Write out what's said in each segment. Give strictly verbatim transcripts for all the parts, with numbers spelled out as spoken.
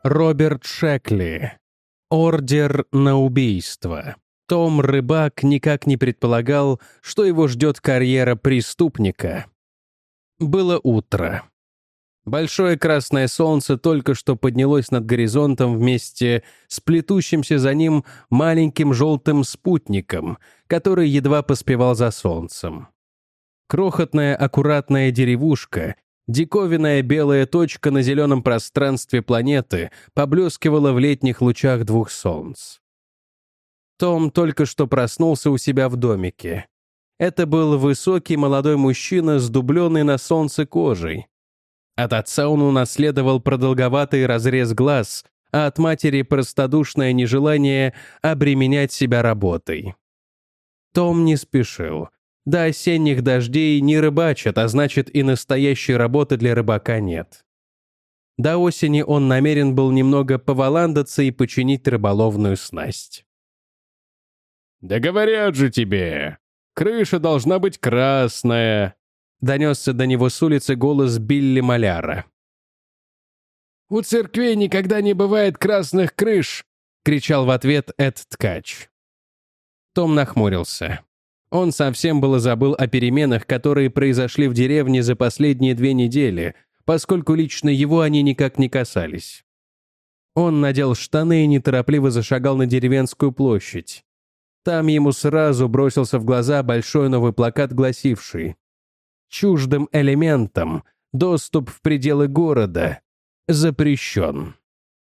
Роберт Шекли. Ордер на убийство. Том Рыбак никак не предполагал, что его ждет карьера преступника. Было утро. Большое красное солнце только что поднялось над горизонтом вместе с плетущимся за ним маленьким желтым спутником, который едва поспевал за солнцем. Крохотная аккуратная деревушка, диковинная белая точка на зеленом пространстве планеты, поблескивала в летних лучах двух солнц. Том только что проснулся у себя в домике. Это был высокий молодой мужчина с дубленной на солнце кожей. От отца он унаследовал продолговатый разрез глаз, а от матери простодушное нежелание обременять себя работой. Том не спешил. До осенних дождей не рыбачат, а значит, и настоящей работы для рыбака нет. До осени он намерен был немного поваландаться и починить рыболовную снасть. «Да говорят же тебе, крыша должна быть красная», — донесся до него с улицы голос Билли Маляра. «У церквей никогда не бывает красных крыш!» — кричал в ответ Эд Ткач. Том нахмурился. Он совсем было забыл о переменах, которые произошли в деревне за последние две недели, поскольку лично его они никак не касались. Он надел штаны и неторопливо зашагал на деревенскую площадь. Там ему сразу бросился в глаза большой новый плакат, гласивший: «Чуждым элементам доступ в пределы города запрещен».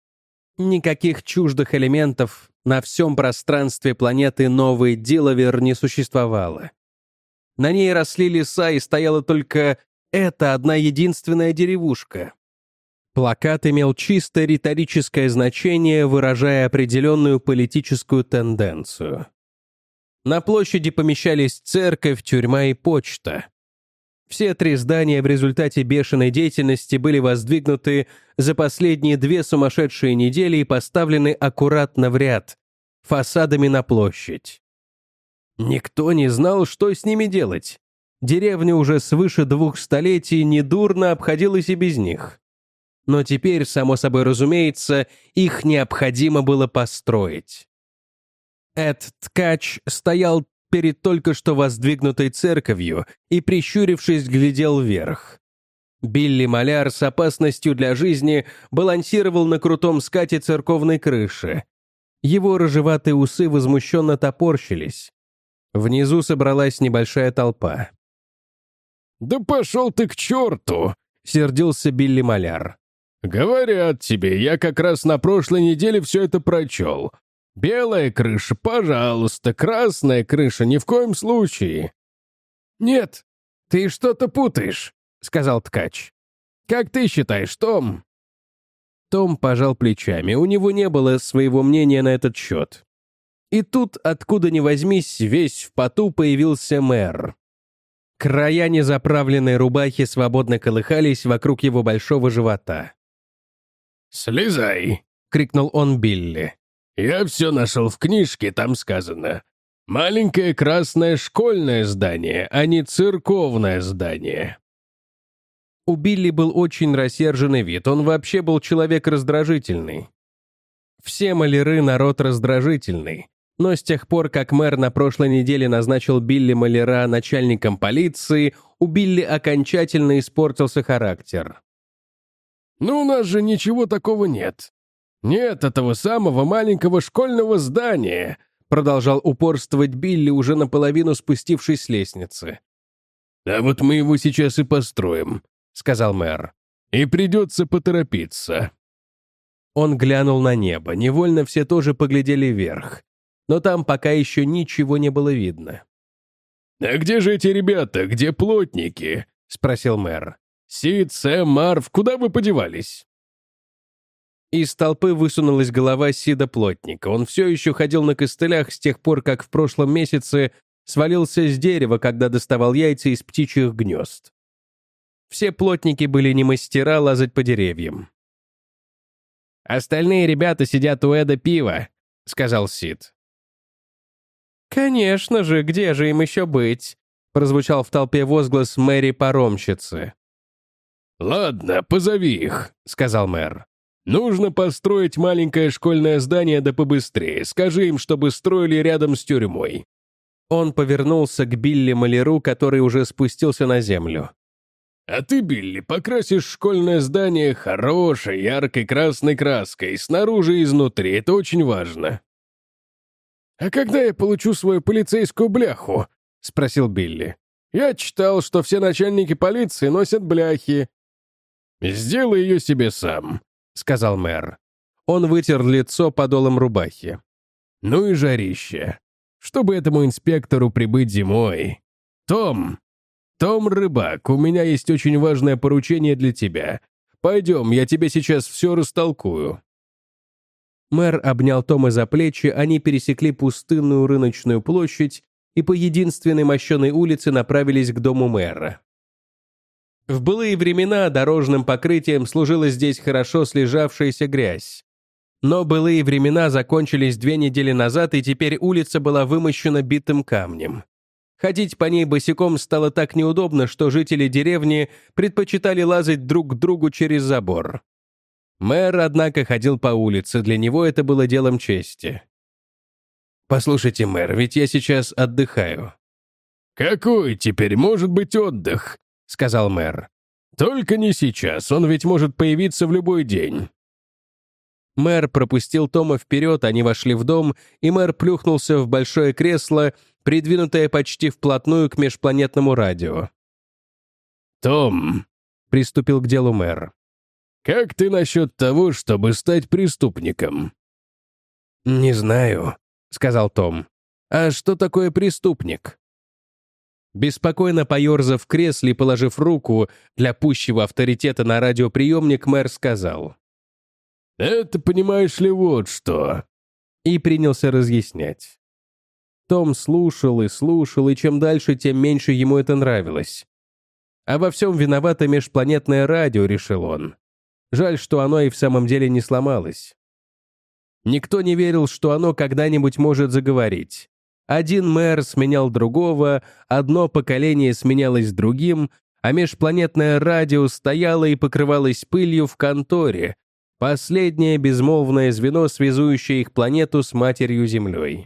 Никаких чуждых элементов на всем пространстве планеты Новый Дилавер не существовало. На ней росли леса, и стояла только эта одна единственная деревушка. Плакат имел чисто риторическое значение, выражая определенную политическую тенденцию. На площади помещались церковь, тюрьма и почта. Все три здания в результате бешеной деятельности были воздвигнуты за последние две сумасшедшие недели и поставлены аккуратно в ряд, фасадами на площадь. Никто не знал, что с ними делать. Деревня уже свыше двух столетий недурно обходилась и без них. Но теперь, само собой разумеется, их необходимо было построить. Эд Ткач стоял перед только что воздвигнутой церковью и, прищурившись, глядел вверх. Билли Маляр с опасностью для жизни балансировал на крутом скате церковной крыши. Его рыжеватые усы возмущенно топорщились. Внизу собралась небольшая толпа. «Да пошел ты к черту!» — сердился Билли Маляр. «Говорят тебе, я как раз на прошлой неделе все это прочел. Белая крыша, пожалуйста, красная крыша, ни в коем случае». «Нет, ты что-то путаешь», — сказал Ткач. «Как ты считаешь, Том?» Том пожал плечами, у него не было своего мнения на этот счет. И тут, откуда ни возьмись, весь в поту появился мэр. Края незаправленной рубахи свободно колыхались вокруг его большого живота. «Слезай!» — крикнул он Билли. «Я все нашел в книжке, там сказано. Маленькое красное школьное здание, а не церковное здание». У Билли был очень рассерженный вид, он вообще был человек раздражительный. Все маляры — народ раздражительный, но с тех пор, как мэр на прошлой неделе назначил Билли Маляра начальником полиции, у Билли окончательно испортился характер. «Ну, у нас же ничего такого нет. Нет этого самого маленького школьного здания», продолжал упорствовать Билли, уже наполовину спустившись с лестницы. «А вот мы его сейчас и построим», — сказал мэр. «И придется поторопиться». Он глянул на небо, невольно все тоже поглядели вверх. Но там пока еще ничего не было видно. «А где же эти ребята? Где плотники?» — спросил мэр. «Сид, Сэм, Марв, куда вы подевались?» Из толпы высунулась голова Сида Плотника. Он все еще ходил на костылях с тех пор, как в прошлом месяце свалился с дерева, когда доставал яйца из птичьих гнезд. Все плотники были не мастера лазать по деревьям. «Остальные ребята сидят у Эда пива», — сказал Сид. «Конечно же, где же им еще быть?» — прозвучал в толпе возглас Мэри Паромщицы. «Ладно, позови их», — сказал мэр. Нужно построить маленькое школьное здание да побыстрее. Скажи им, чтобы строили рядом с тюрьмой». Он повернулся к Билли Маляру, который уже спустился на землю. «А ты, Билли, покрасишь школьное здание хорошей, яркой красной краской, снаружи и изнутри, это очень важно». «А когда я получу свою полицейскую бляху?» — спросил Билли. «Я читал, что все начальники полиции носят бляхи». «Сделай ее себе сам», — сказал мэр. Он вытер лицо подолом рубахи. «Ну и жарище. Чтобы этому инспектору прибыть зимой. Том, Том Рыбак, у меня есть очень важное поручение для тебя. Пойдем, я тебе сейчас все растолкую». Мэр обнял Тома за плечи, они пересекли пустынную рыночную площадь и по единственной мощеной улице направились к дому мэра. В былые времена дорожным покрытием служила здесь хорошо слежавшаяся грязь. Но былые времена закончились две недели назад, и теперь улица была вымощена битым камнем. Ходить по ней босиком стало так неудобно, что жители деревни предпочитали лазать друг к другу через забор. Мэр, однако, ходил по улице, для него это было делом чести. «Послушайте, мэр, ведь я сейчас отдыхаю». «Какой теперь может быть отдых?» — сказал мэр. «Только не сейчас, он ведь может появиться в любой день». Мэр пропустил Тома вперед, они вошли в дом, и мэр плюхнулся в большое кресло, придвинутое почти вплотную к межпланетному радио. «Том», — приступил к делу мэр, — «как ты насчет того, чтобы стать преступником?» «Не знаю», — сказал Том. «А что такое преступник?» Беспокойно поерзав в кресле, положив руку для пущего авторитета на радиоприемник, мэр сказал: «Это, понимаешь ли, вот что». И принялся разъяснять. Том слушал и слушал, и чем дальше, тем меньше ему это нравилось. А во всем виновато межпланетное радио, решил он. Жаль, что оно и в самом деле не сломалось. Никто не верил, что оно когда-нибудь может заговорить. Один мэр сменял другого, одно поколение сменялось другим, а межпланетное радио стояло и покрывалось пылью в конторе, последнее безмолвное звено, связующее их планету с матерью Землей.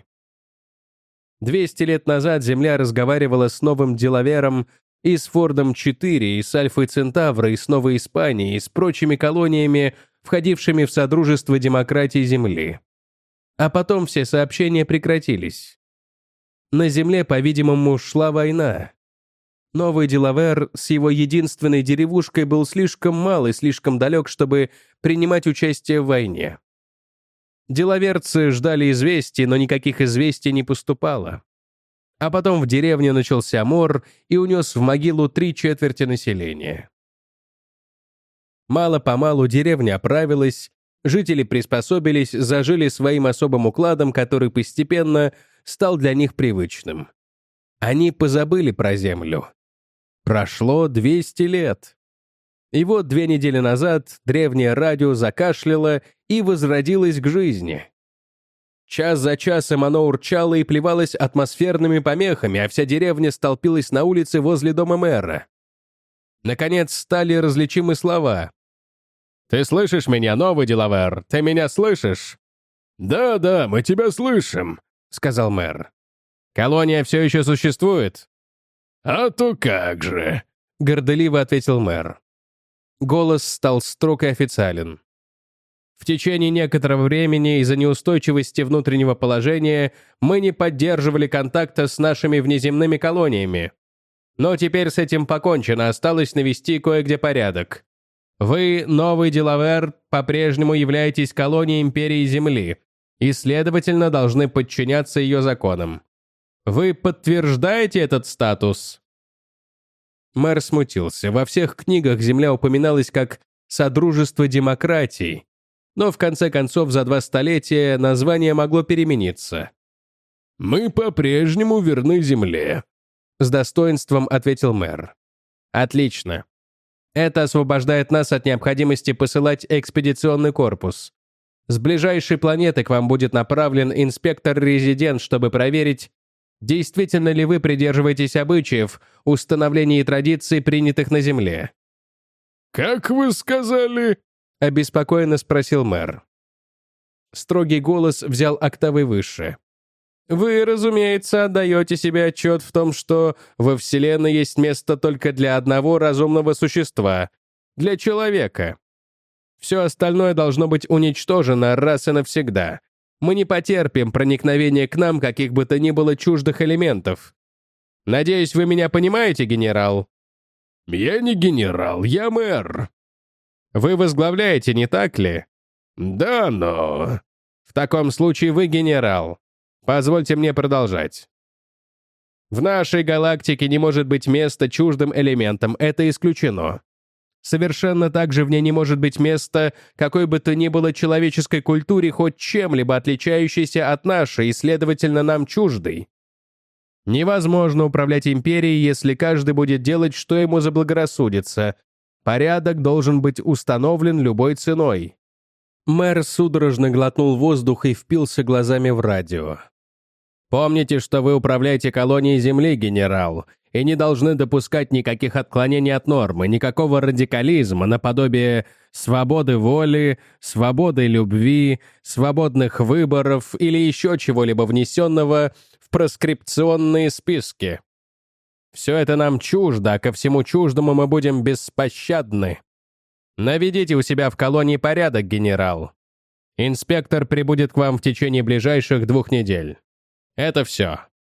Двести лет назад Земля разговаривала с новым Делавером и с Фордом четыре, и с Альфой Центавра, и с Новой Испанией, и с прочими колониями, входившими в Содружество демократии Земли. А потом все сообщения прекратились. На Земле, по-видимому, шла война. Новый Делавер с его единственной деревушкой был слишком мал и слишком далек, чтобы принимать участие в войне. Делаверцы ждали известий, но никаких известий не поступало. А потом в деревне начался мор и унес в могилу три четверти населения. Мало-помалу деревня оправилась, жители приспособились, зажили своим особым укладом, который постепенно стал для них привычным. Они позабыли про землю. Прошло двести лет. И вот две недели назад древнее радио закашляло и возродилось к жизни. Час за часом оно урчало и плевалось атмосферными помехами, а вся деревня столпилась на улице возле дома мэра. Наконец стали различимы слова. «Ты слышишь меня, новый Делавер? Ты меня слышишь?» «Да-да, мы тебя слышим», — сказал мэр. «Колония все еще существует?» «А то как же», — горделиво ответил мэр. Голос стал строг и официален. «В течение некоторого времени из-за неустойчивости внутреннего положения мы не поддерживали контакта с нашими внеземными колониями. Но теперь с этим покончено, осталось навести кое-где порядок. Вы, новый Делавер, по-прежнему являетесь колонией Империи Земли и, следовательно, должны подчиняться ее законам. Вы подтверждаете этот статус?» Мэр смутился. Во всех книгах Земля упоминалась как «Содружество демократий», но в конце концов за два столетия название могло перемениться. «Мы по-прежнему верны Земле», — с достоинством ответил мэр. «Отлично. Это освобождает нас от необходимости посылать экспедиционный корпус. С ближайшей планеты к вам будет направлен инспектор-резидент, чтобы проверить, действительно ли вы придерживаетесь обычаев, установлений и традиций, принятых на Земле». «Как вы сказали?» — обеспокоенно спросил мэр. Строгий голос взял октавой выше. «Вы, разумеется, отдаете себе отчет в том, что во Вселенной есть место только для одного разумного существа — для человека. Все остальное должно быть уничтожено раз и навсегда. Мы не потерпим проникновения к нам каких бы то ни было чуждых элементов. Надеюсь, вы меня понимаете, генерал?» «Я не генерал, я мэр». «Вы возглавляете, не так ли?» «Да, но...» «В таком случае вы генерал. Позвольте мне продолжать. В нашей галактике не может быть места чуждым элементам, это исключено. Совершенно так же в ней не может быть места какой бы то ни было человеческой культуре, хоть чем-либо отличающейся от нашей и, следовательно, нам чуждой. Невозможно управлять империей, если каждый будет делать, что ему заблагорассудится. Порядок должен быть установлен любой ценой». Мэр судорожно глотнул воздух и впился глазами в радио. «Помните, что вы управляете колонией Земли, генерал, и не должны допускать никаких отклонений от нормы, никакого радикализма наподобие свободы воли, свободы любви, свободных выборов или еще чего-либо внесенного в проскрипционные списки. Все это нам чуждо, а ко всему чуждому мы будем беспощадны. Наведите у себя в колонии порядок, генерал. Инспектор прибудет к вам в течение ближайших двух недель. Это все».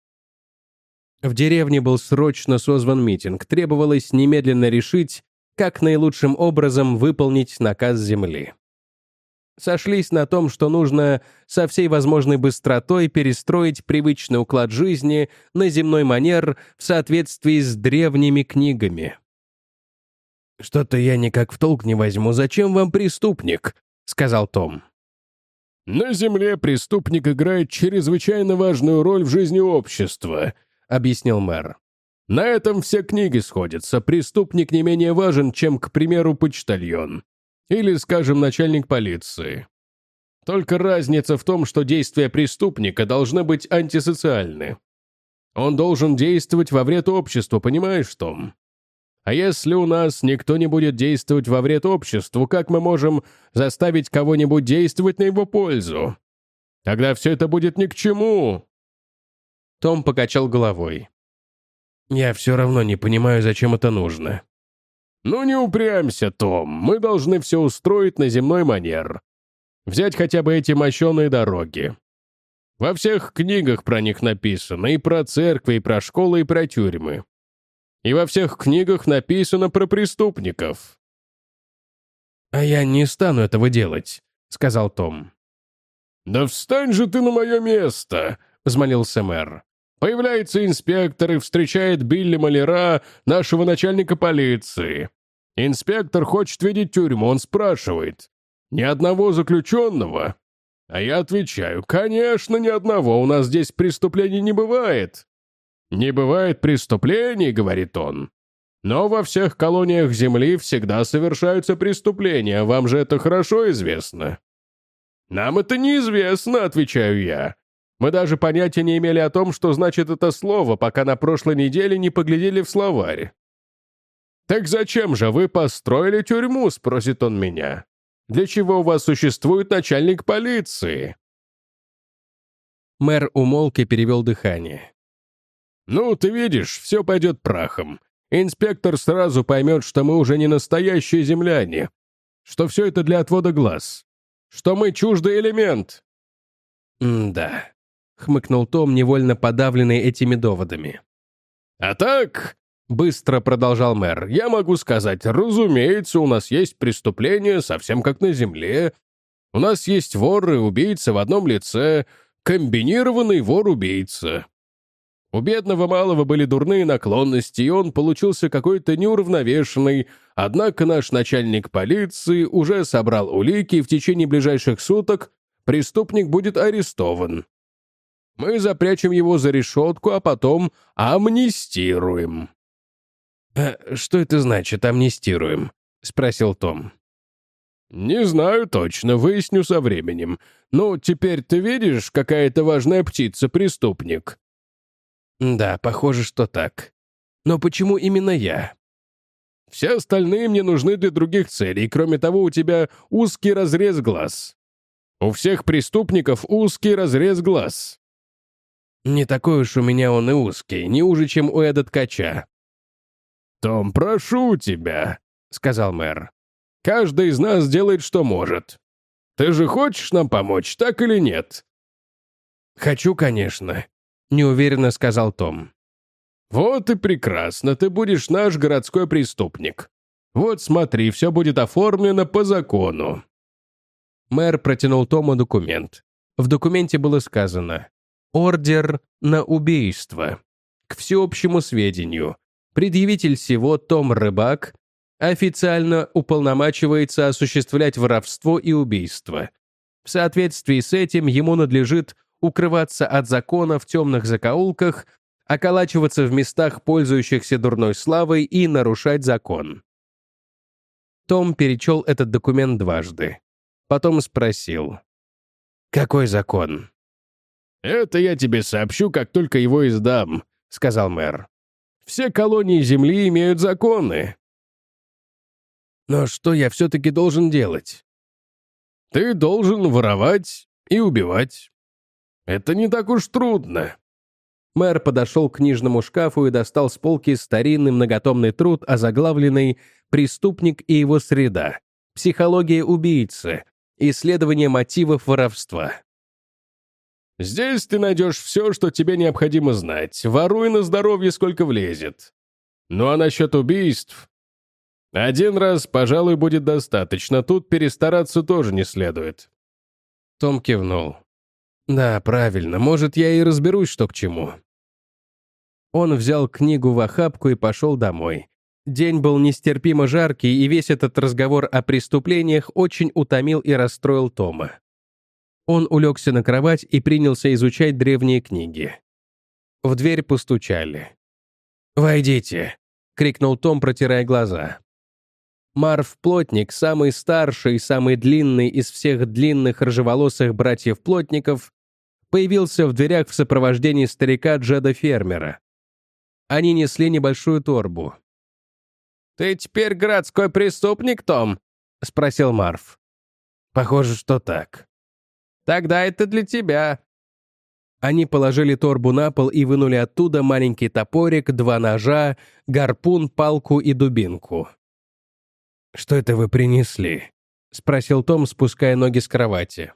В деревне был срочно созван митинг. Требовалось немедленно решить, как наилучшим образом выполнить наказ Земли. Сошлись на том, что нужно со всей возможной быстротой перестроить привычный уклад жизни на земной манер в соответствии с древними книгами. «Что-то я никак в толк не возьму. Зачем вам преступник?» — сказал Том. «На Земле преступник играет чрезвычайно важную роль в жизни общества», — объяснил мэр. «На этом все книги сходятся. Преступник не менее важен, чем, к примеру, почтальон. Или, скажем, начальник полиции. Только разница в том, что действия преступника должны быть антисоциальны. Он должен действовать во вред обществу, понимаешь, Том? А если у нас никто не будет действовать во вред обществу, как мы можем заставить кого-нибудь действовать на его пользу? Тогда все это будет ни к чему». Том покачал головой. «Я все равно не понимаю, зачем это нужно». «Ну не упрямься, Том. Мы должны все устроить на земной манер. Взять хотя бы эти мощеные дороги. Во всех книгах про них написано, и про церкви, и про школы, и про тюрьмы. И во всех книгах написано про преступников». «А я не стану этого делать», — сказал Том. «Да встань же ты на мое место», — взмолился мэр. «Появляется инспектор и встречает Билли Малера, нашего начальника полиции. Инспектор хочет видеть тюрьму, он спрашивает: ни одного заключенного?» А я отвечаю: «Конечно, ни одного, у нас здесь преступлений не бывает». «Не бывает преступлений», — говорит он. «Но во всех колониях Земли всегда совершаются преступления, вам же это хорошо известно». «Нам это неизвестно», — отвечаю я. «Мы даже понятия не имели о том, что значит это слово, пока на прошлой неделе не поглядели в словарь». «Так зачем же вы построили тюрьму?» — спросит он меня. «Для чего у вас существует начальник полиции?» Мэр умолк и перевел дыхание. «Ну, ты видишь, все пойдет прахом. Инспектор сразу поймет, что мы уже не настоящие земляне, что все это для отвода глаз, что мы чуждый элемент». «М-да», — хмыкнул Том, невольно подавленный этими доводами. «А так», — быстро продолжал мэр, — «я могу сказать, разумеется, у нас есть преступления, совсем как на земле. У нас есть вор и убийца в одном лице, комбинированный вор-убийца. У бедного малого были дурные наклонности, и он получился какой-то неуравновешенный, однако наш начальник полиции уже собрал улики, и в течение ближайших суток преступник будет арестован. Мы запрячем его за решетку, а потом амнистируем». «А что это значит, амнистируем?» — спросил Том. «Не знаю точно, выясню со временем. Ну, теперь ты видишь, какая это важная птица преступник?» «Да, похоже, что так. Но почему именно я?» Все остальные мне нужны для других целей. Кроме того, у тебя узкий разрез глаз. У всех преступников узкий разрез глаз». «Не такой уж у меня он и узкий, не уже, чем у Эда Ткача». «Том, прошу тебя», — сказал мэр. «Каждый из нас делает, что может. Ты же хочешь нам помочь, так или нет?» «Хочу, конечно», — неуверенно сказал Том. «Вот и прекрасно, ты будешь наш городской преступник. Вот смотри, все будет оформлено по закону». Мэр протянул Тому документ. В документе было сказано: «Ордер на убийство. К всеобщему сведению, предъявитель сего Том Рыбак официально уполномачивается осуществлять воровство и убийство. В соответствии с этим ему надлежит укрываться от закона в темных закоулках, околачиваться в местах, пользующихся дурной славой, и нарушать закон». Том перечел этот документ дважды. Потом спросил: «Какой закон?» «Это я тебе сообщу, как только его издам», — сказал мэр. «Все колонии Земли имеют законы». «Но что я все-таки должен делать?» «Ты должен воровать и убивать. Это не так уж трудно». Мэр подошел к книжному шкафу и достал с полки старинный многотомный труд, озаглавленный «Преступник и его среда. Психология убийцы. Исследование мотивов воровства». «Здесь ты найдешь все, что тебе необходимо знать. Воруй на здоровье, сколько влезет. Ну а насчет убийств? Один раз, пожалуй, будет достаточно. Тут перестараться тоже не следует». Том кивнул. «Да, правильно. Может, я и разберусь, что к чему». Он взял книгу в охапку и пошел домой. День был нестерпимо жаркий, и весь этот разговор о преступлениях очень утомил и расстроил Тома. Он улегся на кровать и принялся изучать древние книги. В дверь постучали. «Войдите!» — крикнул Том, протирая глаза. Марв-плотник, самый старший и самый длинный из всех длинных рыжеволосых братьев-плотников, появился в дверях в сопровождении старика Джеда-фермера. Они несли небольшую торбу. «Ты теперь городской преступник, Том?» — спросил Марв. «Похоже, что так». «Тогда это для тебя». Они положили торбу на пол и вынули оттуда маленький топорик, два ножа, гарпун, палку и дубинку. «Что это вы принесли?» — спросил Том, спуская ноги с кровати.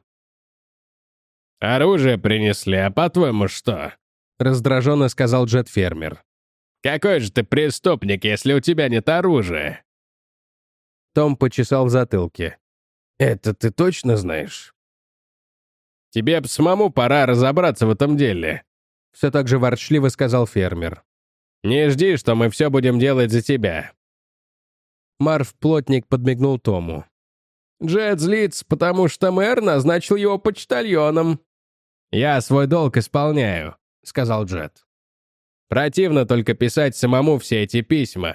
«Оружие принесли, а по-твоему что?» — раздраженно сказал Джет-фермер. «Какой же ты преступник, если у тебя нет оружия?» Том почесал в затылке. «Это ты точно знаешь?» «Тебе б самому пора разобраться в этом деле», — все так же ворчливо сказал фермер. «Не жди, что мы все будем делать за тебя». Марв-плотник подмигнул Тому. «Джет злится, потому что мэр назначил его почтальоном». «Я свой долг исполняю», — сказал Джет. «Противно только писать самому все эти письма».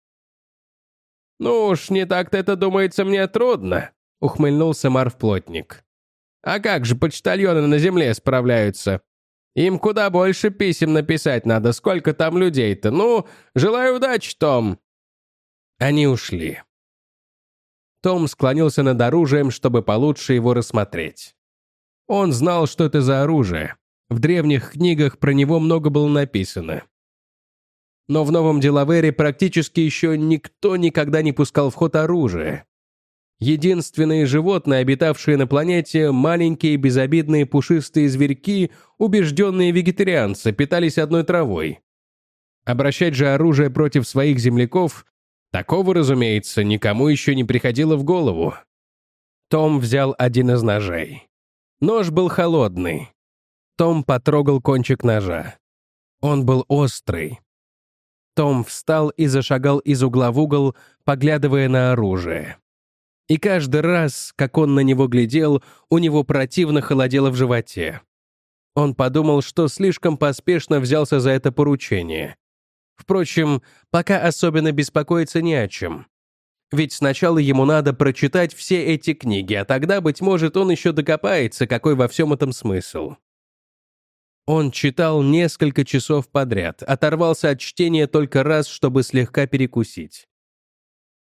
«Ну уж не так-то это, думается, мне трудно», — ухмыльнулся Марв-плотник. «А как же почтальоны на земле справляются? Им куда больше писем написать надо, сколько там людей-то. Ну, желаю удачи, Том». Они ушли. Том склонился над оружием, чтобы получше его рассмотреть. Он знал, что это за оружие. В древних книгах про него много было написано. Но в Новом Делавере практически еще никто никогда не пускал в ход оружие. Единственные животные, обитавшие на планете, маленькие безобидные пушистые зверьки, убежденные вегетарианцы, питались одной травой. Обращать же оружие против своих земляков, такого, разумеется, никому еще не приходило в голову. Том взял один из ножей. Нож был холодный. Том потрогал кончик ножа. Он был острый. Том встал и зашагал из угла в угол, поглядывая на оружие. И каждый раз, как он на него глядел, у него противно холодело в животе. Он подумал, что слишком поспешно взялся за это поручение. Впрочем, пока особенно беспокоиться не о чем. Ведь сначала ему надо прочитать все эти книги, а тогда, быть может, он еще докопается, какой во всем этом смысл. Он читал несколько часов подряд, оторвался от чтения только раз, чтобы слегка перекусить.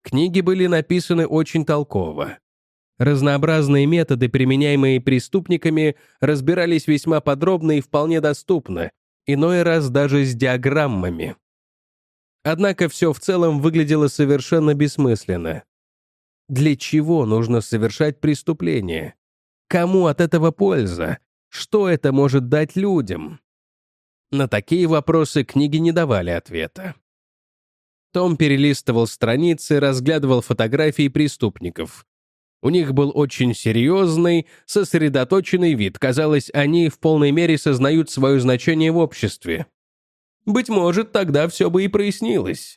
Книги были написаны очень толково. Разнообразные методы, применяемые преступниками, разбирались весьма подробно и вполне доступно, иной раз даже с диаграммами. Однако все в целом выглядело совершенно бессмысленно. Для чего нужно совершать преступление? Кому от этого польза? Что это может дать людям? На такие вопросы книги не давали ответа. Том перелистывал страницы, разглядывал фотографии преступников. У них был очень серьезный, сосредоточенный вид. Казалось, они в полной мере сознают свое значение в обществе. Быть может, тогда все бы и прояснилось.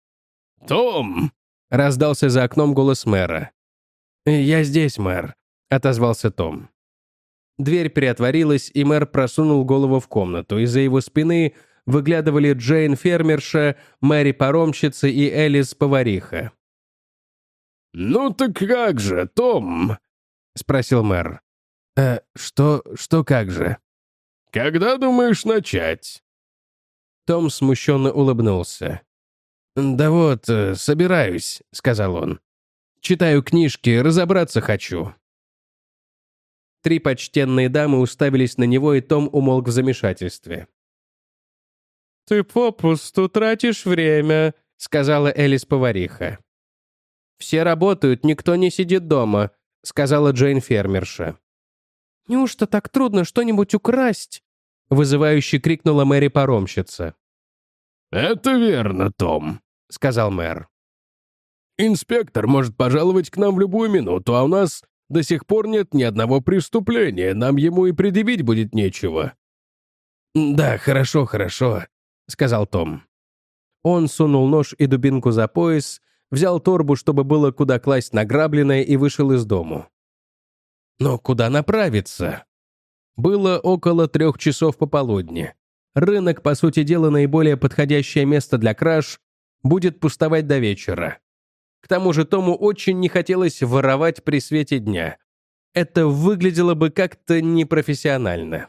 «Том!» — раздался за окном голос мэра. «Я здесь, мэр», — отозвался Том. Дверь приотворилась, и мэр просунул голову в комнату. Из-за его спины выглядывали Джейн фермерша, Мэри паромщица и Элис повариха. «Ну так как же, Том?» — спросил мэр. «Э, что, что как же?» «Когда думаешь начать?» Том смущенно улыбнулся. «Да вот, собираюсь», — сказал он. «Читаю книжки, разобраться хочу». Три почтенные дамы уставились на него, и Том умолк в замешательстве. «Ты попусту тратишь время», — сказала Элис-повариха. «Все работают, никто не сидит дома», — сказала Джейн-фермерша. «Неужто так трудно что-нибудь украсть?» — вызывающе крикнула Мэри-паромщица. «Это верно, Том», — сказал мэр. «Инспектор может пожаловать к нам в любую минуту, а у нас до сих пор нет ни одного преступления, нам ему и предъявить будет нечего». «Да, хорошо, хорошо», — сказал Том. Он сунул нож и дубинку за пояс, взял торбу, чтобы было куда класть награбленное, и вышел из дому. Но куда направиться? Было около трех часов пополудни. Рынок, по сути дела, наиболее подходящее место для краж, будет пустовать до вечера. К тому же Тому очень не хотелось воровать при свете дня. Это выглядело бы как-то непрофессионально.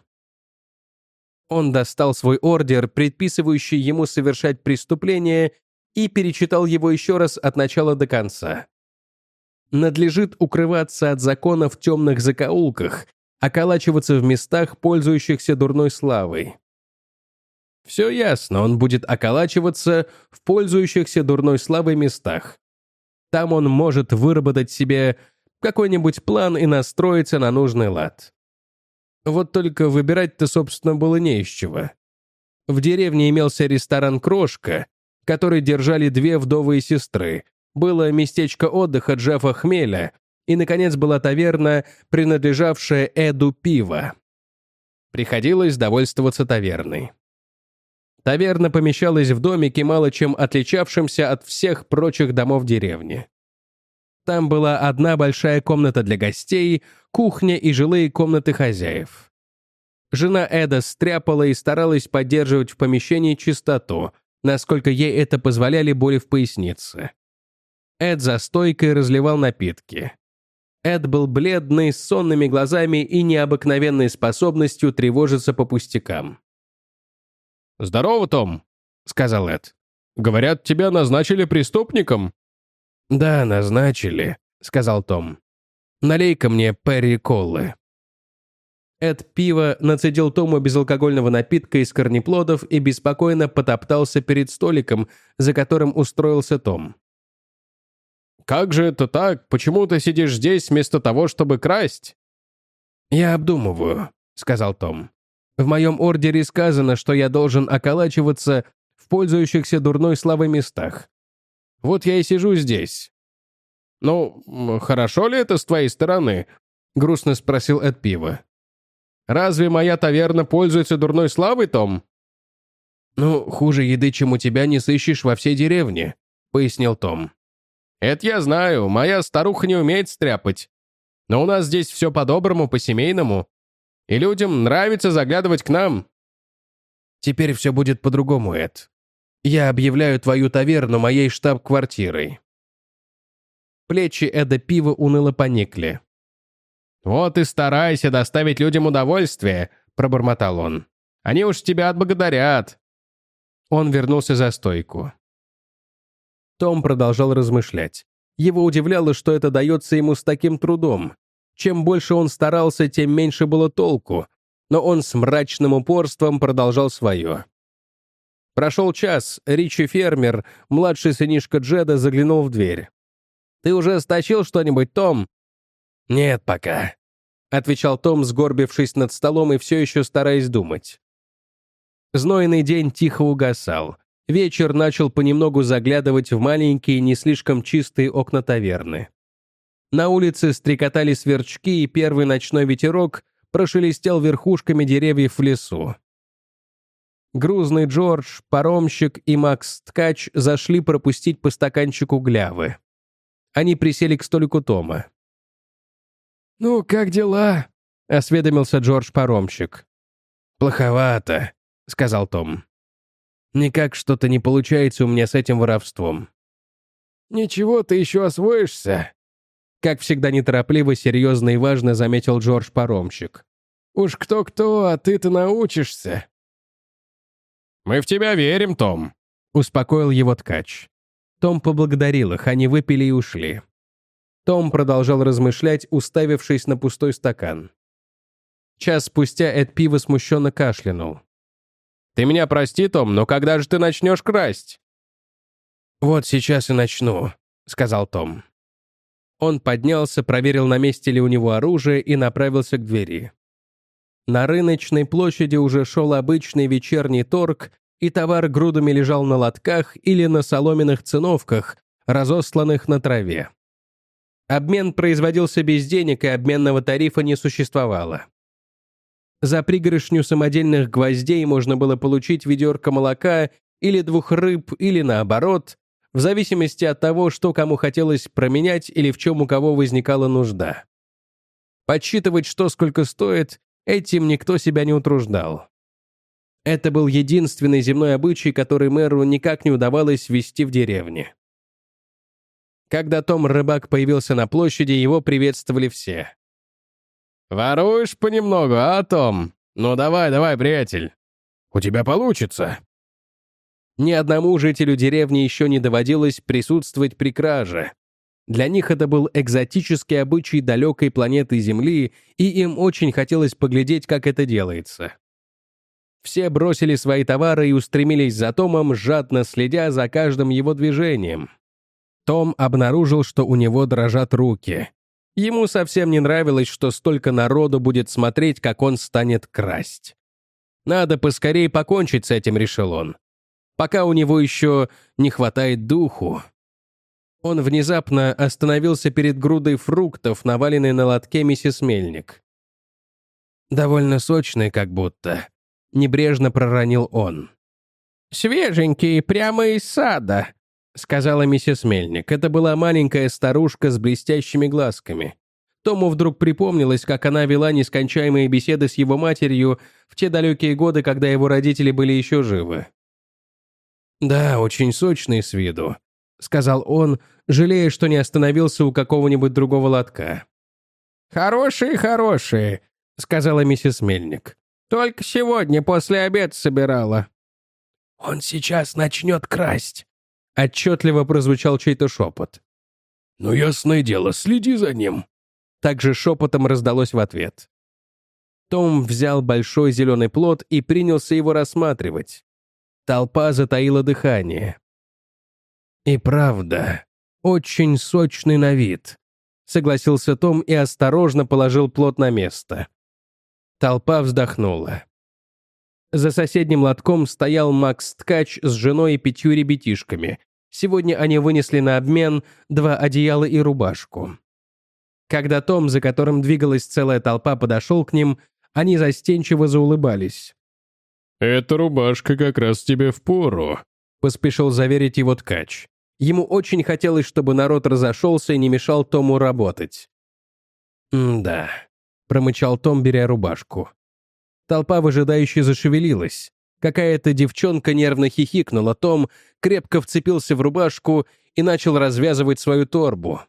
Он достал свой ордер, предписывающий ему совершать преступление, и перечитал его еще раз от начала до конца. Надлежит укрываться от закона в темных закоулках, околачиваться в местах, пользующихся дурной славой. Все ясно, он будет околачиваться в пользующихся дурной славой местах. Там он может выработать себе какой-нибудь план и настроиться на нужный лад. Вот только выбирать-то, собственно, было не из чего. В деревне имелся ресторан «Крошка», который держали две вдовые сестры, было местечко отдыха Джеффа Хмеля, и, наконец, была таверна, принадлежавшая Эду Пиво. Приходилось довольствоваться таверной. Таверна помещалась в домике, мало чем отличавшемся от всех прочих домов деревни. Там была одна большая комната для гостей, кухня и жилые комнаты хозяев. Жена Эда стряпала и старалась поддерживать в помещении чистоту, насколько ей это позволяли боли в пояснице. Эд за стойкой разливал напитки. Эд был бледный, с сонными глазами и необыкновенной способностью тревожиться по пустякам. «Здорово, Том», — сказал Эд. «Говорят, тебя назначили преступником?» «Да, назначили», — сказал Том. «Налей-ка мне Перри Коллы». Эд пиво нацедил Тому безалкогольного напитка из корнеплодов и беспокойно потоптался перед столиком, за которым устроился Том. «Как же это так? Почему ты сидишь здесь вместо того, чтобы красть?» «Я обдумываю», — сказал Том. «В моем ордере сказано, что я должен околачиваться в пользующихся дурной славой местах. Вот я и сижу здесь». «Ну, хорошо ли это с твоей стороны?» — грустно спросил Эд пиво. «Разве моя таверна пользуется дурной славой, Том?» «Ну, хуже еды, чем у тебя, не сыщешь во всей деревне», — пояснил Том. «Это я знаю, моя старуха не умеет стряпать. Но у нас здесь все по-доброму, по-семейному. И людям нравится заглядывать к нам». «Теперь все будет по-другому, Эд. Я объявляю твою таверну моей штаб-квартирой». Плечи Эда пива уныло поникли. «Вот и старайся доставить людям удовольствие», — пробормотал он. «Они уж тебя отблагодарят». Он вернулся за стойку. Том продолжал размышлять. Его удивляло, что это дается ему с таким трудом. Чем больше он старался, тем меньше было толку, но он с мрачным упорством продолжал свое. Прошел час, Ричи Фермер, младший сынишка Джеда, заглянул в дверь. «Ты уже стащил что-нибудь, Том?» «Нет пока», — отвечал Том, сгорбившись над столом и все еще стараясь думать. Знойный день тихо угасал. Вечер начал понемногу заглядывать в маленькие, не слишком чистые окна таверны. На улице стрекотали сверчки, и первый ночной ветерок прошелестел верхушками деревьев в лесу. Грузный Джордж, паромщик и Макс Ткач зашли пропустить по стаканчику глявы. Они присели к столику Тома. «Ну, как дела?» — осведомился Джордж-паромщик. «Плоховато», — сказал Том. «Никак что-то не получается у меня с этим воровством». «Ничего, ты еще освоишься?» Как всегда неторопливо, серьезно и важно заметил Джордж-паромщик. «Уж кто-кто, а ты-то научишься». «Мы в тебя верим, Том», — успокоил его Ткач. Том поблагодарил их, они выпили и ушли. Том продолжал размышлять, уставившись на пустой стакан. Час спустя Эд Пиво смущенно кашлянул. «Ты меня прости, Том, но когда же ты начнешь красть?» «Вот сейчас и начну», — сказал Том. Он поднялся, проверил, на месте ли у него оружие, и направился к двери. На рыночной площади уже шел обычный вечерний торг, и товар грудами лежал на лотках или на соломенных циновках, разосланных на траве. Обмен производился без денег, и обменного тарифа не существовало. За пригоршню самодельных гвоздей можно было получить ведерко молока или двух рыб, или наоборот, в зависимости от того, что кому хотелось променять или в чем у кого возникала нужда. Подсчитывать, что сколько стоит, этим никто себя не утруждал. Это был единственный земной обычай, который мэру никак не удавалось ввести в деревне. Когда Том Рыбак появился на площади, его приветствовали все. «Воруешь понемногу, а, Том? Ну давай, давай, приятель. У тебя получится». Ни одному жителю деревни еще не доводилось присутствовать при краже. Для них это был экзотический обычай далекой планеты Земли, и им очень хотелось поглядеть, как это делается. Все бросили свои товары и устремились за Томом, жадно следя за каждым его движением. Том обнаружил, что у него дрожат руки. Ему совсем не нравилось, что столько народу будет смотреть, как он станет красть. «Надо поскорее покончить с этим», — решил он. Пока у него еще не хватает духу. Он внезапно остановился перед грудой фруктов, наваленной на лотке миссис Мельник. «Довольно сочные, как будто», — небрежно проронил он. «Свеженькие, прямо из сада», — сказала миссис Мельник. Это была маленькая старушка с блестящими глазками. Тому вдруг припомнилось, как она вела нескончаемые беседы с его матерью в те далекие годы, когда его родители были еще живы. «Да, очень сочный с виду», — сказал он, жалея, что не остановился у какого-нибудь другого лотка. «Хорошие, хорошие», — сказала миссис Мельник. «Только сегодня после обеда собирала». «Он сейчас начнет красть», — отчетливо прозвучал чей-то шепот. «Ну, ясное дело, следи за ним», — также шепотом раздалось в ответ. Том взял большой зеленый плод и принялся его рассматривать. Толпа затаила дыхание. «И правда, очень сочный на вид», — согласился Том и осторожно положил плод на место. Толпа вздохнула. За соседним лотком стоял Макс Ткач с женой и пятью ребятишками. Сегодня они вынесли на обмен два одеяла и рубашку. Когда Том, за которым двигалась целая толпа, подошел к ним, они застенчиво заулыбались. «Эта рубашка как раз тебе впору», — поспешил заверить его Ткач. Ему очень хотелось, чтобы народ разошелся и не мешал Тому работать. «Да», — промычал Том, беря рубашку. Толпа выжидающе зашевелилась. Какая-то девчонка нервно хихикнула. Том крепко вцепился в рубашку и начал развязывать свою торбу.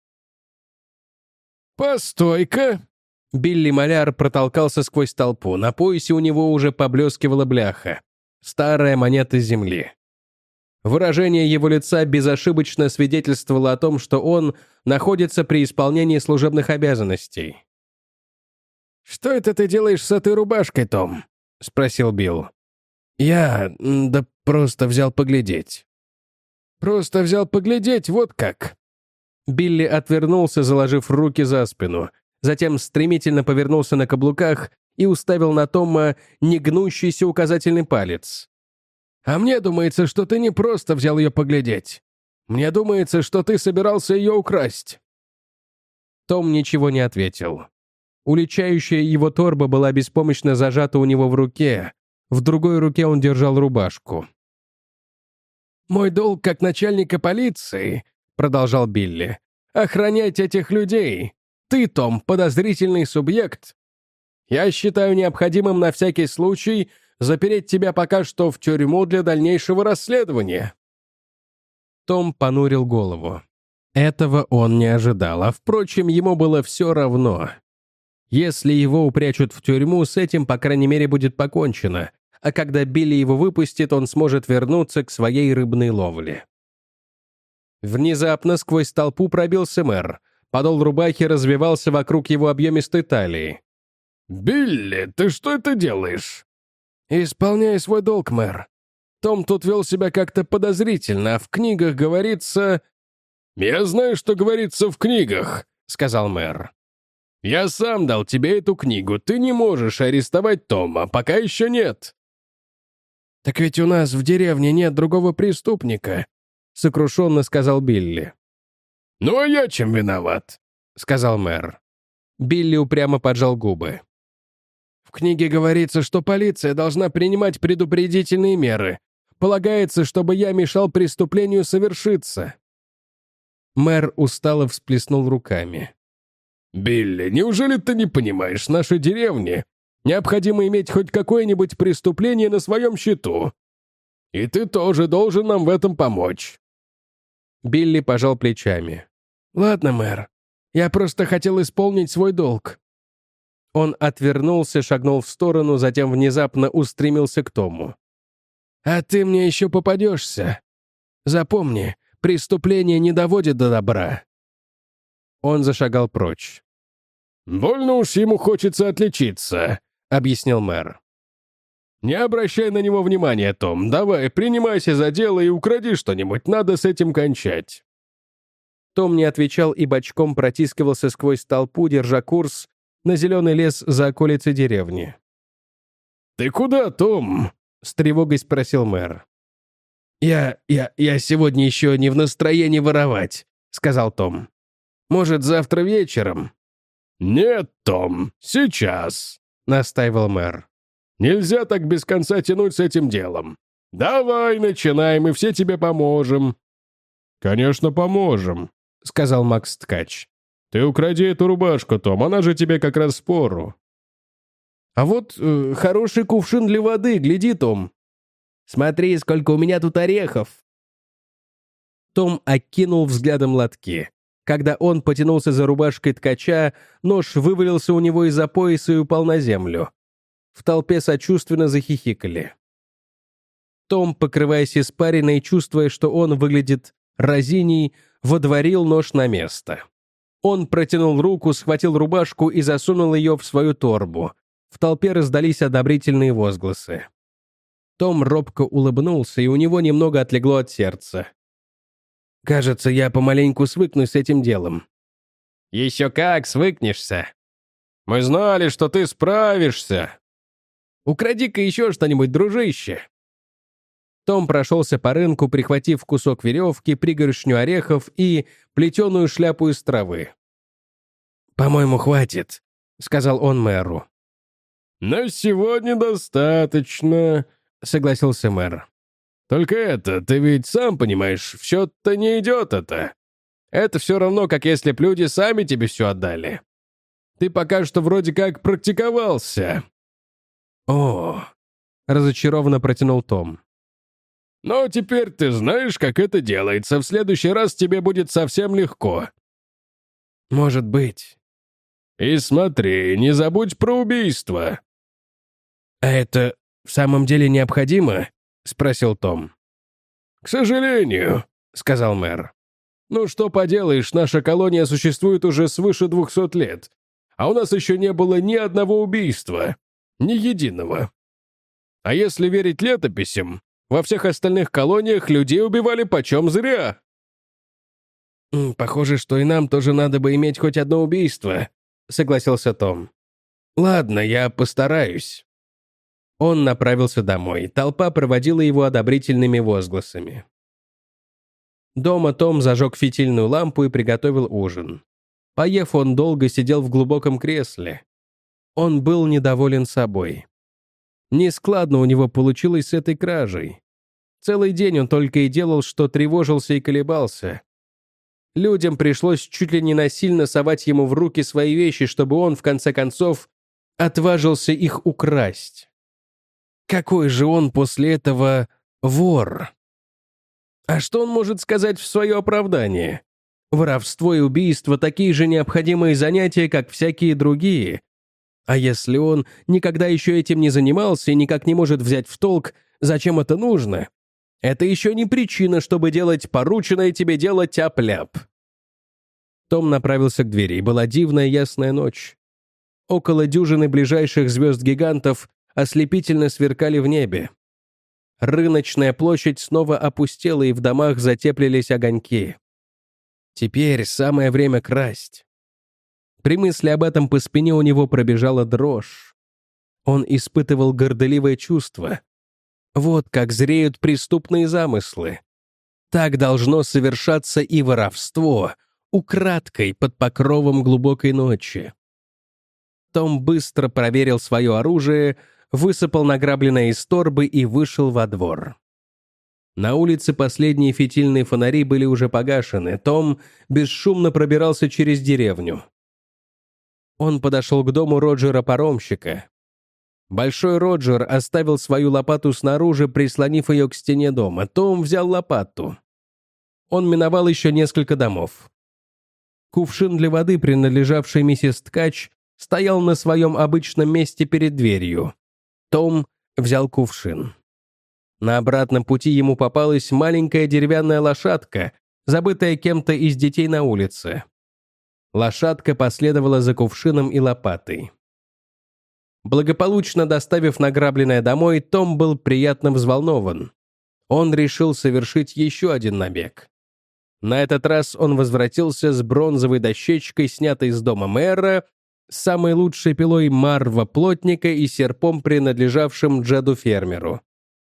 «Постой-ка!» Билли-маляр протолкался сквозь толпу. На поясе у него уже поблескивала бляха. Старая монета земли. Выражение его лица безошибочно свидетельствовало о том, что он находится при исполнении служебных обязанностей. «Что это ты делаешь с этой рубашкой, Том?» — спросил Билл. «Я... да просто взял поглядеть». «Просто взял поглядеть, вот как». Билли отвернулся, заложив руки за спину, затем стремительно повернулся на каблуках и уставил на Тома негнущийся указательный палец. «А мне думается, что ты не просто взял ее поглядеть. Мне думается, что ты собирался ее украсть». Том ничего не ответил. Уличающая его торба была беспомощно зажата у него в руке, в другой руке он держал рубашку. «Мой долг как начальника полиции», — продолжал Билли, — «охранять этих людей. Ты, Том, подозрительный субъект. Я считаю необходимым на всякий случай запереть тебя пока что в тюрьму для дальнейшего расследования». Том понурил голову. Этого он не ожидал, а, впрочем, ему было все равно. Если его упрячут в тюрьму, с этим, по крайней мере, будет покончено, а когда Билли его выпустит, он сможет вернуться к своей рыбной ловле. Внезапно сквозь толпу пробился мэр. Подол рубахи развивался вокруг его объемистой талии. «Билли, ты что это делаешь?» «Исполняй свой долг, мэр. Том тут вел себя как-то подозрительно, а в книгах говорится...» «Я знаю, что говорится в книгах», — сказал мэр. «Я сам дал тебе эту книгу. Ты не можешь арестовать Тома, пока еще нет». «Так ведь у нас в деревне нет другого преступника», — сокрушенно сказал Билли. «Ну а я чем виноват?» — сказал мэр. Билли упрямо поджал губы. «В книге говорится, что полиция должна принимать предупредительные меры. Полагается, чтобы я мешал преступлению совершиться». Мэр устало всплеснул руками. «Билли, неужели ты не понимаешь, нашей деревне необходимо иметь хоть какое-нибудь преступление на своем счету? И ты тоже должен нам в этом помочь». Билли пожал плечами. «Ладно, мэр, я просто хотел исполнить свой долг». Он отвернулся, шагнул в сторону, затем внезапно устремился к Тому. «А ты мне еще попадешься. Запомни, преступление не доводит до добра». Он зашагал прочь. «Больно уж ему хочется отличиться», — объяснил мэр. «Не обращай на него внимания, Том. Давай, принимайся за дело и укради что-нибудь. Надо с этим кончать». Том не отвечал и бочком протискивался сквозь толпу, держа курс на зеленый лес за околицей деревни. «Ты куда, Том?» — с тревогой спросил мэр. «Я... я... я сегодня еще не в настроении воровать», — сказал Том. «Может, завтра вечером?» «Нет, Том, сейчас», — настаивал мэр. «Нельзя так без конца тянуть с этим делом. Давай, начинай, мы все тебе поможем». «Конечно, поможем», — сказал Макс Ткач. «Ты укради эту рубашку, Том, она же тебе как раз впору». «А вот э, хороший кувшин для воды, гляди, Том. Смотри, сколько у меня тут орехов». Том окинул взглядом лотки. Когда он потянулся за рубашкой ткача, нож вывалился у него из-за пояса и упал на землю. В толпе сочувственно захихикали. Том, покрываясь испариной, чувствуя, что он выглядит разиней, водворил нож на место. Он протянул руку, схватил рубашку и засунул ее в свою торбу. В толпе раздались одобрительные возгласы. Том робко улыбнулся, и у него немного отлегло от сердца. «Кажется, я помаленьку свыкнусь с этим делом». «Еще как свыкнешься. Мы знали, что ты справишься. Укради-ка еще что-нибудь, дружище». Том прошелся по рынку, прихватив кусок веревки, пригоршню орехов и плетеную шляпу из травы. «По-моему, хватит», — сказал он мэру. «На сегодня достаточно», — согласился мэр. «Только это, ты ведь сам понимаешь, в счет-то не идет это. Это все равно, как если б люди сами тебе все отдали. Ты пока что вроде как практиковался». «О», — разочарованно протянул Том. «Но теперь ты знаешь, как это делается. В следующий раз тебе будет совсем легко». «Может быть». «И смотри, не забудь про убийство». «А это в самом деле необходимо?» — спросил Том. «К сожалению», — сказал мэр. «Ну что поделаешь, наша колония существует уже свыше двухсот лет, а у нас еще не было ни одного убийства, ни единого. А если верить летописям, во всех остальных колониях людей убивали почем зря». «Похоже, что и нам тоже надо бы иметь хоть одно убийство», — согласился Том. «Ладно, я постараюсь». Он направился домой. Толпа проводила его одобрительными возгласами. Дома Том зажег фитильную лампу и приготовил ужин. Поев, он долго сидел в глубоком кресле. Он был недоволен собой. Нескладно у него получилось с этой кражей. Целый день он только и делал, что тревожился и колебался. Людям пришлось чуть ли не насильно совать ему в руки свои вещи, чтобы он, в конце концов, отважился их украсть. Какой же он после этого вор? А что он может сказать в свое оправдание? Воровство и убийство — такие же необходимые занятия, как всякие другие. А если он никогда еще этим не занимался и никак не может взять в толк, зачем это нужно, это еще не причина, чтобы делать порученное тебе дело тяп-ляп. Том направился к двери. Была дивная ясная ночь. Около дюжины ближайших звезд-гигантов ослепительно сверкали в небе. Рыночная площадь снова опустела, и в домах затеплились огоньки. Теперь самое время красть. При мысли об этом по спине у него пробежала дрожь. Он испытывал горделивое чувство. Вот как зреют преступные замыслы. Так должно совершаться и воровство, украдкой под покровом глубокой ночи. Том быстро проверил свое оружие, высыпал награбленное из торбы и вышел во двор. На улице последние фитильные фонари были уже погашены. Том бесшумно пробирался через деревню. Он подошел к дому Роджера-паромщика. Большой Роджер оставил свою лопату снаружи, прислонив ее к стене дома. Том взял лопату. Он миновал еще несколько домов. Кувшин для воды, принадлежавший миссис Ткач, стоял на своем обычном месте перед дверью. Том взял кувшин. На обратном пути ему попалась маленькая деревянная лошадка, забытая кем-то из детей на улице. Лошадка последовала за кувшином и лопатой. Благополучно доставив награбленное домой, Том был приятно взволнован. Он решил совершить еще один набег. На этот раз он возвратился с бронзовой дощечкой, снятой из дома мэра, с самой лучшей пилой Марва-плотника и серпом, принадлежавшим Джеду-фермеру.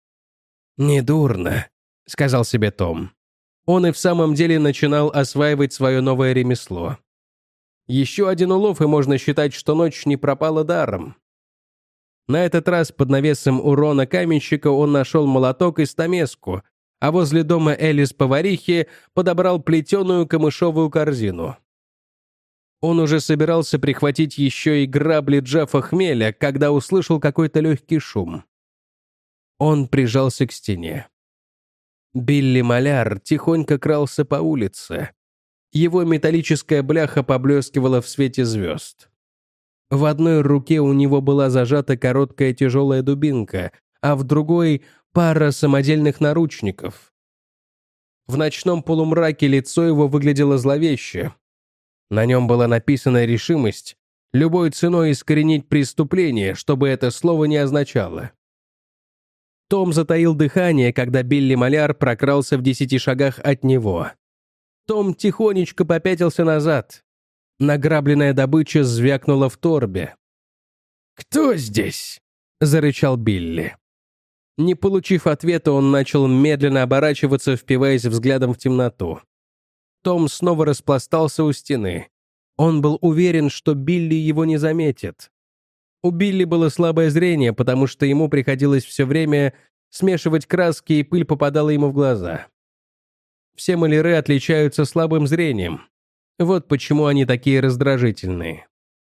«Недурно», — сказал себе Том. Он и в самом деле начинал осваивать свое новое ремесло. Еще один улов, и можно считать, что ночь не пропала даром. На этот раз под навесом урона каменщика он нашел молоток и стамеску, а возле дома Элис-поварихи подобрал плетеную камышовую корзину. Он уже собирался прихватить еще и грабли Джеффа Хмеля, когда услышал какой-то легкий шум. Он прижался к стене. Билли-маляр тихонько крался по улице. Его металлическая бляха поблескивала в свете звезд. В одной руке у него была зажата короткая тяжелая дубинка, а в другой — пара самодельных наручников. В ночном полумраке лицо его выглядело зловеще. На нем была написана решимость любой ценой искоренить преступление, чтобы это слово не означало. Том затаил дыхание, когда Билли-маляр прокрался в десяти шагах от него. Том тихонечко попятился назад. Награбленная добыча звякнула в торбе. «Кто здесь?» — зарычал Билли. Не получив ответа, он начал медленно оборачиваться, впиваясь взглядом в темноту. Том снова распластался у стены. Он был уверен, что Билли его не заметит. У Билли было слабое зрение, потому что ему приходилось все время смешивать краски, и пыль попадала ему в глаза. Все маляры отличаются слабым зрением. Вот почему они такие раздражительные.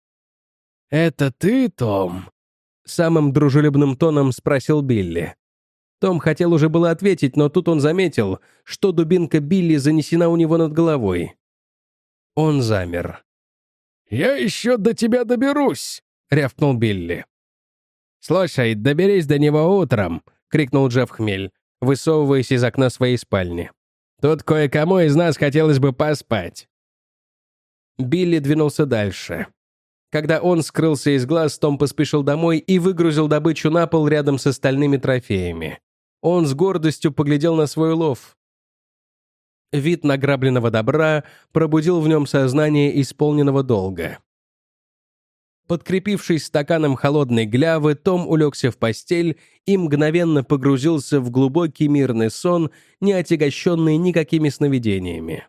«Это ты, Том?» — самым дружелюбным тоном спросил Билли. Том хотел уже было ответить, но тут он заметил, что дубинка Билли занесена у него над головой. Он замер. «Я еще до тебя доберусь!» — рявкнул Билли. «Слушай, доберись до него утром!» — крикнул Джефф Хмель. высовываясь из окна своей спальни. «Тут кое-кому из нас хотелось бы поспать». Билли двинулся дальше. Когда он скрылся из глаз, Том поспешил домой и выгрузил добычу на пол рядом с остальными трофеями. Он с гордостью поглядел на свой улов. Вид награбленного добра пробудил в нем сознание исполненного долга. Подкрепившись стаканом холодной глявы, Том улегся в постель и мгновенно погрузился в глубокий мирный сон, не отягощенный никакими сновидениями.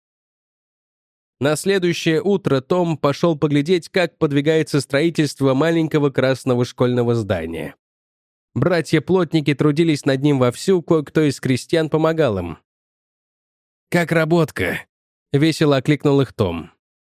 На следующее утро Том пошел поглядеть, как подвигается строительство маленького красного школьного здания. Братья-плотники трудились над ним вовсю, кое-кто из крестьян помогал им. «Как работка?» — весело окликнул их Том.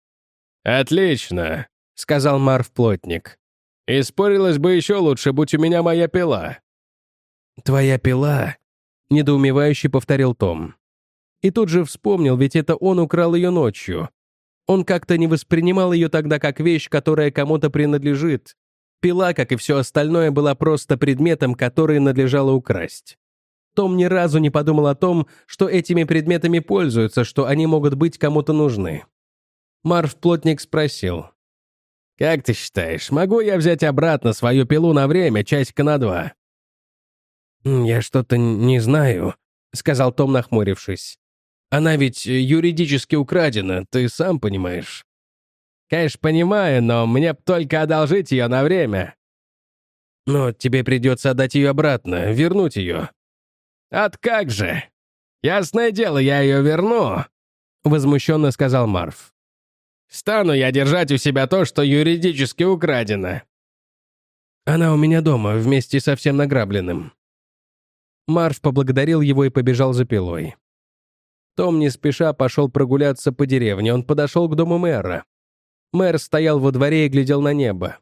«Отлично», — сказал Марв-плотник. «И спорилось бы еще лучше, будь у меня моя пила». «Твоя пила?» — недоумевающе повторил Том. И тут же вспомнил, ведь это он украл ее ночью. Он как-то не воспринимал ее тогда как вещь, которая кому-то принадлежит. Пила, как и все остальное, была просто предметом, который надлежало украсть. Том ни разу не подумал о том, что этими предметами пользуются, что они могут быть кому-то нужны. Марв-плотник спросил. «Как ты считаешь, могу я взять обратно свою пилу на время, часика на два?» «Я что-то не знаю», — сказал Том, нахмурившись. «Она ведь юридически украдена, ты сам понимаешь». «Конечно, понимаю, но мне б только одолжить ее на время». «Но тебе придется отдать ее обратно, вернуть ее». «От как же! Ясное дело, я ее верну», — возмущенно сказал Марв. «Стану я держать у себя то, что юридически украдено». «Она у меня дома, вместе со всем награбленным». Марв поблагодарил его и побежал за пилой. Том не спеша пошел прогуляться по деревне. Он подошел к дому мэра. Мэр стоял во дворе и глядел на небо.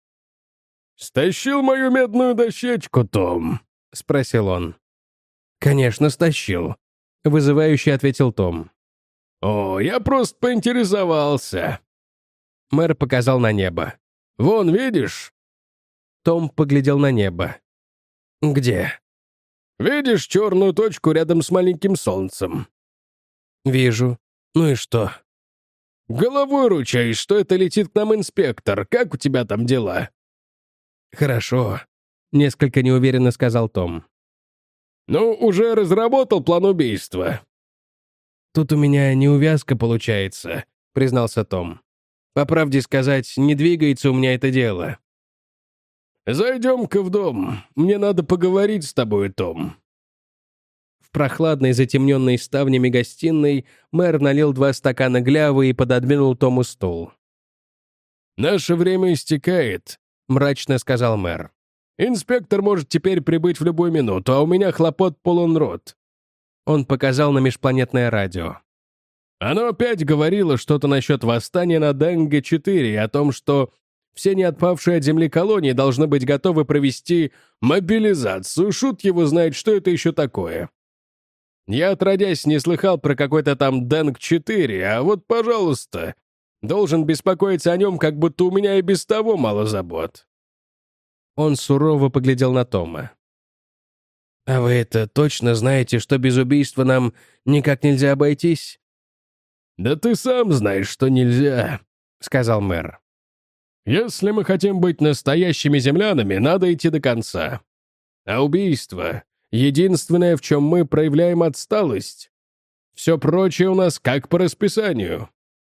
«Стащил мою медную дощечку, Том?» — спросил он. «Конечно, стащил», — вызывающе ответил Том. «О, я просто поинтересовался». Мэр показал на небо. «Вон, видишь?» Том поглядел на небо. «Где?» «Видишь черную точку рядом с маленьким солнцем?» «Вижу. Ну и что?» «Головой ручаюсь, что это летит к нам инспектор. Как у тебя там дела?» «Хорошо», — несколько неуверенно сказал Том. «Ну, уже разработал план убийства?» «Тут у меня неувязка получается», — признался Том. «По правде сказать, не двигается у меня это дело». «Зайдем-ка в дом. Мне надо поговорить с тобой, Том». В прохладной, затемненной ставнями гостиной мэр налил два стакана глявы и пододвинул Тому стул. «Наше время истекает», — мрачно сказал мэр. «Инспектор может теперь прибыть в любую минуту, а у меня хлопот полон рот». Он показал на межпланетное радио. Оно опять говорило что-то насчет восстания на Денге четыре и о том, что все не отпавшие от земли колонии должны быть готовы провести мобилизацию. Шут его знает, что это еще такое. Я, отродясь, не слыхал про какой-то там Денг четыре, а вот, пожалуйста, должен беспокоиться о нем, как будто у меня и без того мало забот». Он сурово поглядел на Тома. «А вы это точно знаете, что без убийства нам никак нельзя обойтись?» «Да ты сам знаешь, что нельзя», — сказал мэр. «Если мы хотим быть настоящими землянами, надо идти до конца. А убийство — единственное, в чем мы проявляем отсталость. Все прочее у нас как по расписанию».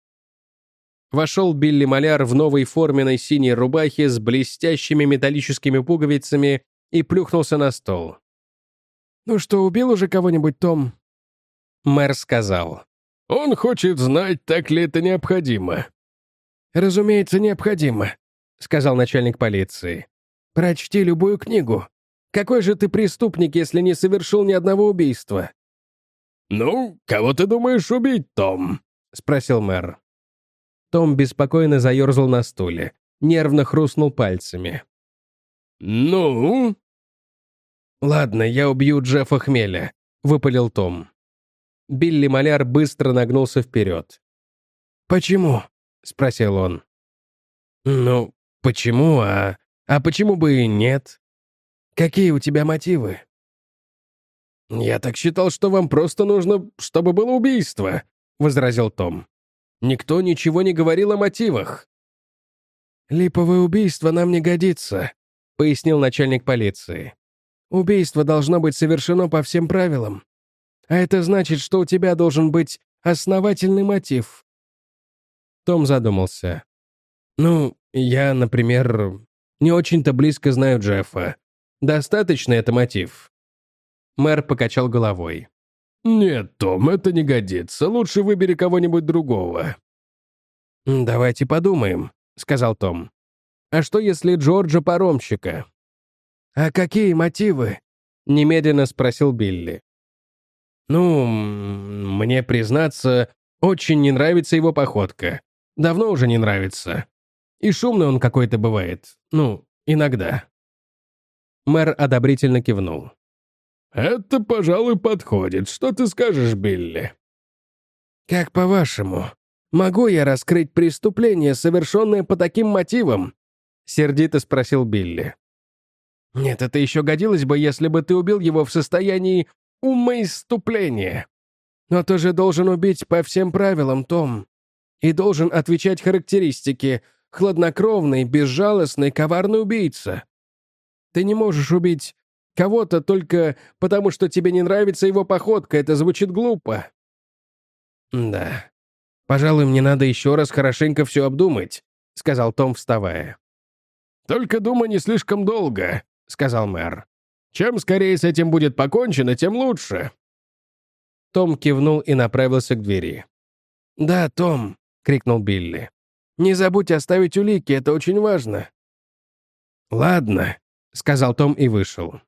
Вошел Билли Маляр в новой форменной синей рубахе с блестящими металлическими пуговицами и плюхнулся на стол. «Ну что, убил уже кого-нибудь, Том?» Мэр сказал. «Он хочет знать, так ли это необходимо». «Разумеется, необходимо», — сказал начальник полиции. «Прочти любую книгу. Какой же ты преступник, если не совершил ни одного убийства?» «Ну, кого ты думаешь убить, Том?» — спросил мэр. Том беспокойно заерзал на стуле, нервно хрустнул пальцами. «Ну?» «Ладно, я убью Джеффа Хмеля», — выпалил Том. Билли Маляр быстро нагнулся вперед. «Почему?» — спросил он. «Ну, почему, а... А почему бы и нет? Какие у тебя мотивы?» «Я так считал, что вам просто нужно, чтобы было убийство», — возразил Том. «Никто ничего не говорил о мотивах». «Липовое убийство нам не годится», — пояснил начальник полиции. «Убийство должно быть совершено по всем правилам. А это значит, что у тебя должен быть основательный мотив». Том задумался. «Ну, я, например, не очень-то близко знаю Джеффа. Достаточно это мотив?» Мэр покачал головой. «Нет, Том, это не годится. Лучше выбери кого-нибудь другого». «Давайте подумаем», — сказал Том. «А что, если Джорджа Паромщика?» «А какие мотивы?» — немедленно спросил Билли. «Ну, мне, признаться, очень не нравится его походка. Давно уже не нравится. И шумный он какой-то бывает. Ну, иногда». Мэр одобрительно кивнул. «Это, пожалуй, подходит. Что ты скажешь, Билли?» «Как по-вашему, могу я раскрыть преступление, совершенное по таким мотивам?» — сердито спросил Билли. «Нет, это еще годилось бы, если бы ты убил его в состоянии умоиступления. Но ты же должен убить по всем правилам, Том. И должен отвечать характеристике: хладнокровный, безжалостный, коварный убийца. Ты не можешь убить кого-то только потому, что тебе не нравится его походка. Это звучит глупо». «Да. Пожалуй, мне надо еще раз хорошенько все обдумать», — сказал Том, вставая. «Только думай не слишком долго», — сказал мэр. «Чем скорее с этим будет покончено, тем лучше». Том кивнул и направился к двери. «Да, Том», — крикнул Билли. «Не забудь оставить улики, это очень важно». «Ладно», — сказал Том и вышел.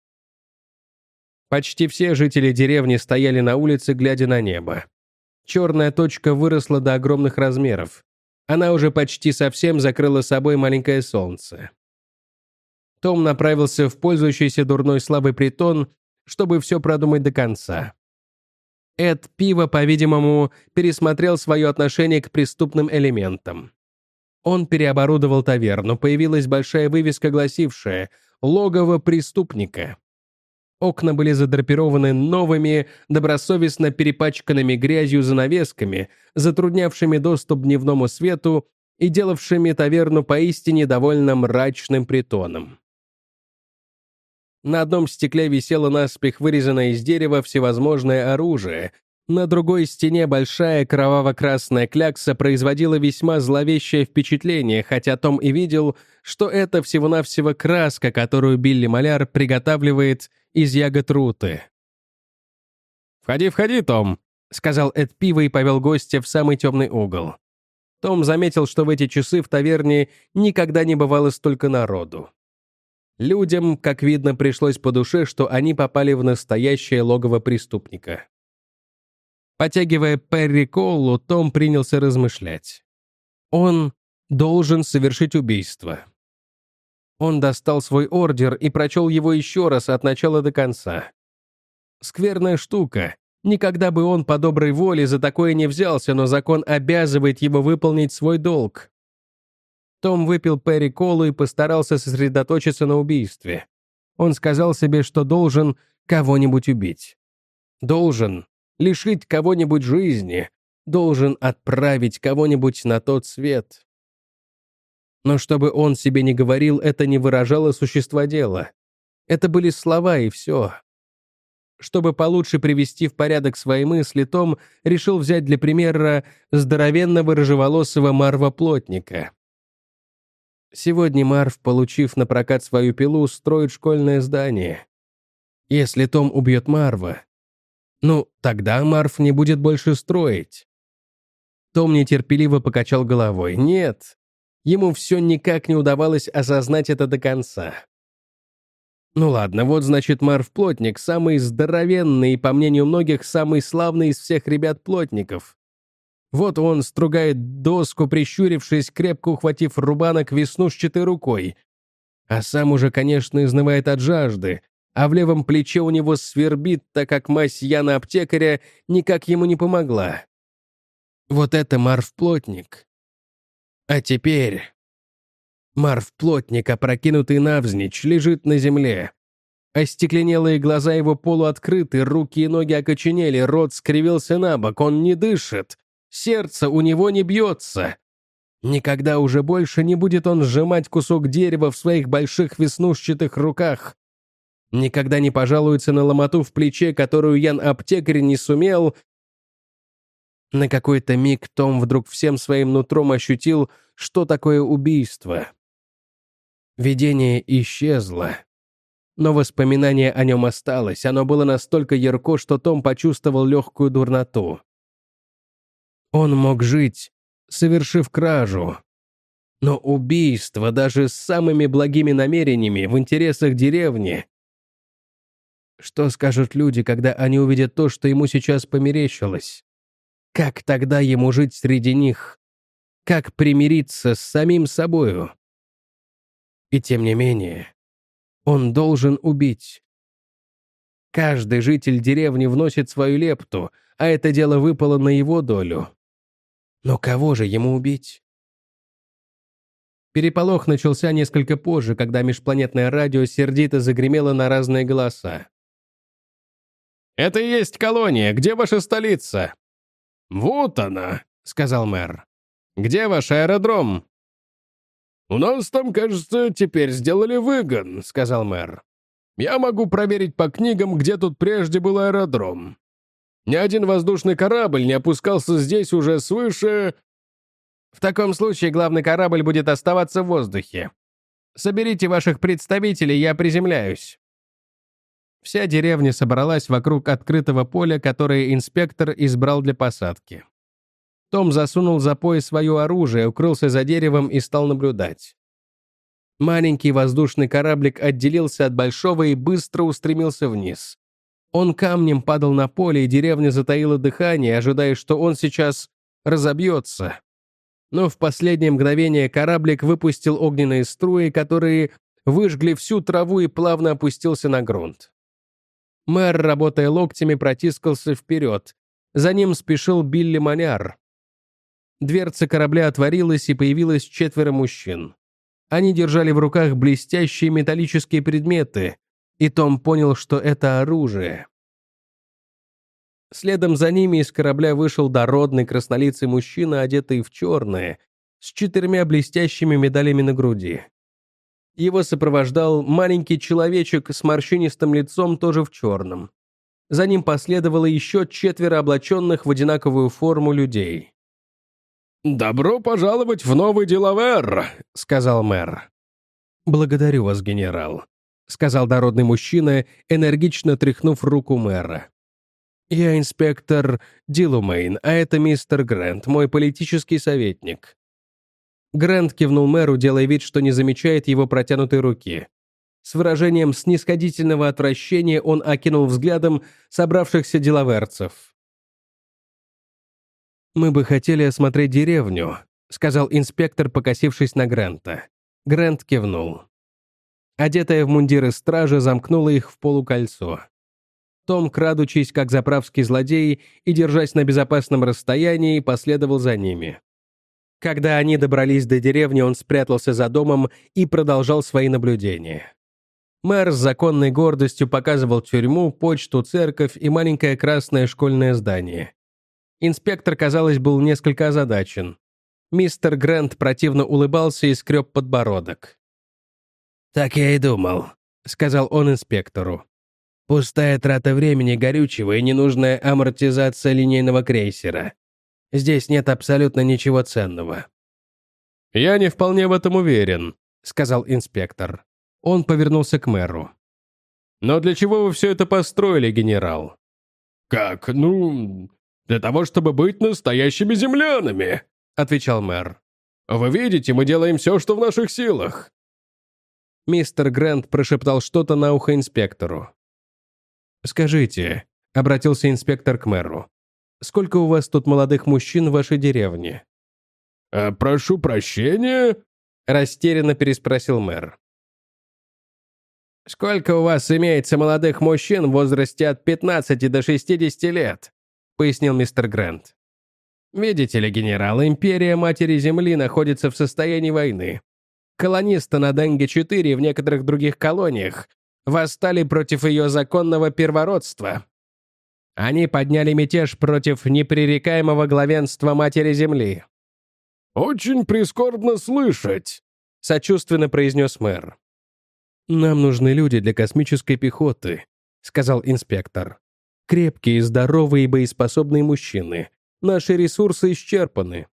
Почти все жители деревни стояли на улице, глядя на небо. Черная точка выросла до огромных размеров. Она уже почти совсем закрыла собой маленькое солнце. Том направился в пользующийся дурной славой притон, чтобы все продумать до конца. Эд Пиво, по-видимому, пересмотрел свое отношение к преступным элементам. Он переоборудовал таверну, появилась большая вывеска, гласившая «Логово преступника». Окна были задрапированы новыми, добросовестно перепачканными грязью занавесками, затруднявшими доступ к дневному свету и делавшими таверну поистине довольно мрачным притоном. На одном стекле висело наспех вырезанное из дерева всевозможное оружие, на другой стене большая кроваво-красная клякса производила весьма зловещее впечатление, хотя Том и видел, что это всего-навсего краска, которую Билли-маляр приготавливает из ягод руты. «Входи, входи, Том», — сказал Эд Пиво и повел гостя в самый темный угол. Том заметил, что в эти часы в таверне никогда не бывало столько народу. Людям, как видно, пришлось по душе, что они попали в настоящее логово преступника. Потягивая перри-колу, Том принялся размышлять. Он должен совершить убийство. Он достал свой ордер и прочел его еще раз от начала до конца. Скверная штука. Никогда бы он по доброй воле за такое не взялся, но закон обязывает его выполнить свой долг. Том выпил перри-колу и постарался сосредоточиться на убийстве. Он сказал себе, что должен кого-нибудь убить. Должен лишить кого-нибудь жизни, должен отправить кого-нибудь на тот свет. Но чтобы он себе не говорил, это не выражало существа дела. Это были слова и все. Чтобы получше привести в порядок свои мысли, Том решил взять для примера здоровенного рыжеволосого Марва-плотника. Сегодня Марв, получив на прокат свою пилу, строит школьное здание. Если Том убьет Марва, ну, тогда Марв не будет больше строить. Том нетерпеливо покачал головой. Нет, ему все никак не удавалось осознать это до конца. Ну ладно, вот значит Марв-плотник, самый здоровенный и, по мнению многих, самый славный из всех ребят-плотников. Вот он стругает доску, прищурившись, крепко ухватив рубанок веснушчатой рукой. А сам уже, конечно, изнывает от жажды, а в левом плече у него свербит, так как мазь Яна-аптекаря никак ему не помогла. Вот это Марв-плотник. А теперь... Марв-плотник, опрокинутый навзничь, лежит на земле. Остекленелые глаза его полуоткрыты, руки и ноги окоченели, рот скривился на бок, он не дышит, сердце у него не бьется. Никогда уже больше не будет он сжимать кусок дерева в своих больших веснушчатых руках. Никогда не пожалуется на ломоту в плече, которую Ян-аптекарь не сумел. На какой-то миг Том вдруг всем своим нутром ощутил, что такое убийство. Видение исчезло. Но воспоминание о нем осталось, оно было настолько ярко, что Том почувствовал легкую дурноту. Он мог жить, совершив кражу. Но убийство, даже с самыми благими намерениями, в интересах деревни. Что скажут люди, когда они увидят то, что ему сейчас померещилось? Как тогда ему жить среди них? Как примириться с самим собою? И тем не менее, он должен убить. Каждый житель деревни вносит свою лепту, а это дело выпало на его долю. Но кого же ему убить? Переполох начался несколько позже, когда межпланетное радио сердито загремело на разные голоса. «Это и есть колония. Где ваша столица?» «Вот она», — сказал мэр. «Где ваш аэродром?» «У нас там, кажется, теперь сделали выгон», — сказал мэр. «Я могу проверить по книгам, где тут прежде был аэродром. Ни один воздушный корабль не опускался здесь уже свыше...» «В таком случае главный корабль будет оставаться в воздухе. Соберите ваших представителей, я приземляюсь». Вся деревня собралась вокруг открытого поля, которое инспектор избрал для посадки. Том засунул за пояс свое оружие, укрылся за деревом и стал наблюдать. Маленький воздушный кораблик отделился от большого и быстро устремился вниз. Он камнем падал на поле, и деревня затаила дыхание, ожидая, что он сейчас разобьется. Но в последнее мгновение кораблик выпустил огненные струи, которые выжгли всю траву и плавно опустился на грунт. Мэр, работая локтями, протискался вперед. За ним спешил Билли Маняр. Дверца корабля отворилась, и появилось четверо мужчин. Они держали в руках блестящие металлические предметы, и Том понял, что это оружие. Следом за ними из корабля вышел дородный краснолицый мужчина, одетый в черное, с четырьмя блестящими медалями на груди. Его сопровождал маленький человечек с морщинистым лицом, тоже в черном. За ним последовало еще четверо облаченных в одинаковую форму людей. «Добро пожаловать в новый Делавэр», — сказал мэр. «Благодарю вас, генерал», — сказал дородный мужчина, энергично тряхнув руку мэра. «Я инспектор Дилумейн, а это мистер Грэнд, мой политический советник». Грэнд кивнул мэру, делая вид, что не замечает его протянутой руки. С выражением снисходительного отвращения он окинул взглядом собравшихся делаверцев. «Мы бы хотели осмотреть деревню», — сказал инспектор, покосившись на Грэнта. Грэнд кивнул. Одетая в мундиры стража замкнула их в полукольцо. Том, крадучись как заправский злодей и держась на безопасном расстоянии, последовал за ними. Когда они добрались до деревни, он спрятался за домом и продолжал свои наблюдения. Мэр с законной гордостью показывал тюрьму, почту, церковь и маленькое красное школьное здание. Инспектор, казалось, был несколько озадачен. Мистер Грэнд противно улыбался и скреб подбородок. «Так я и думал», — сказал он инспектору. «Пустая трата времени, горючего и ненужная амортизация линейного крейсера. Здесь нет абсолютно ничего ценного». «Я не вполне в этом уверен», — сказал инспектор. Он повернулся к мэру. «Но для чего вы все это построили, генерал?» «Как? Ну, для того, чтобы быть настоящими землянами», — отвечал мэр. «Вы видите, мы делаем все, что в наших силах». Мистер Грэнд прошептал что-то на ухо инспектору. «Скажите», — обратился инспектор к мэру, «сколько у вас тут молодых мужчин в вашей деревне?» «А, прошу прощения?» — растерянно переспросил мэр. «Сколько у вас имеется молодых мужчин в возрасте от пятнадцати до шестидесяти лет?» — пояснил мистер Грэнд. «Видите ли, генерал, империя Матери Земли находится в состоянии войны. Колонисты на Денге четыре и в некоторых других колониях восстали против ее законного первородства. Они подняли мятеж против непререкаемого главенства Матери Земли. «Очень прискорбно слышать», — сочувственно произнес мэр. «Нам нужны люди для космической пехоты», — сказал инспектор. «Крепкие, здоровые и боеспособные мужчины. Наши ресурсы исчерпаны».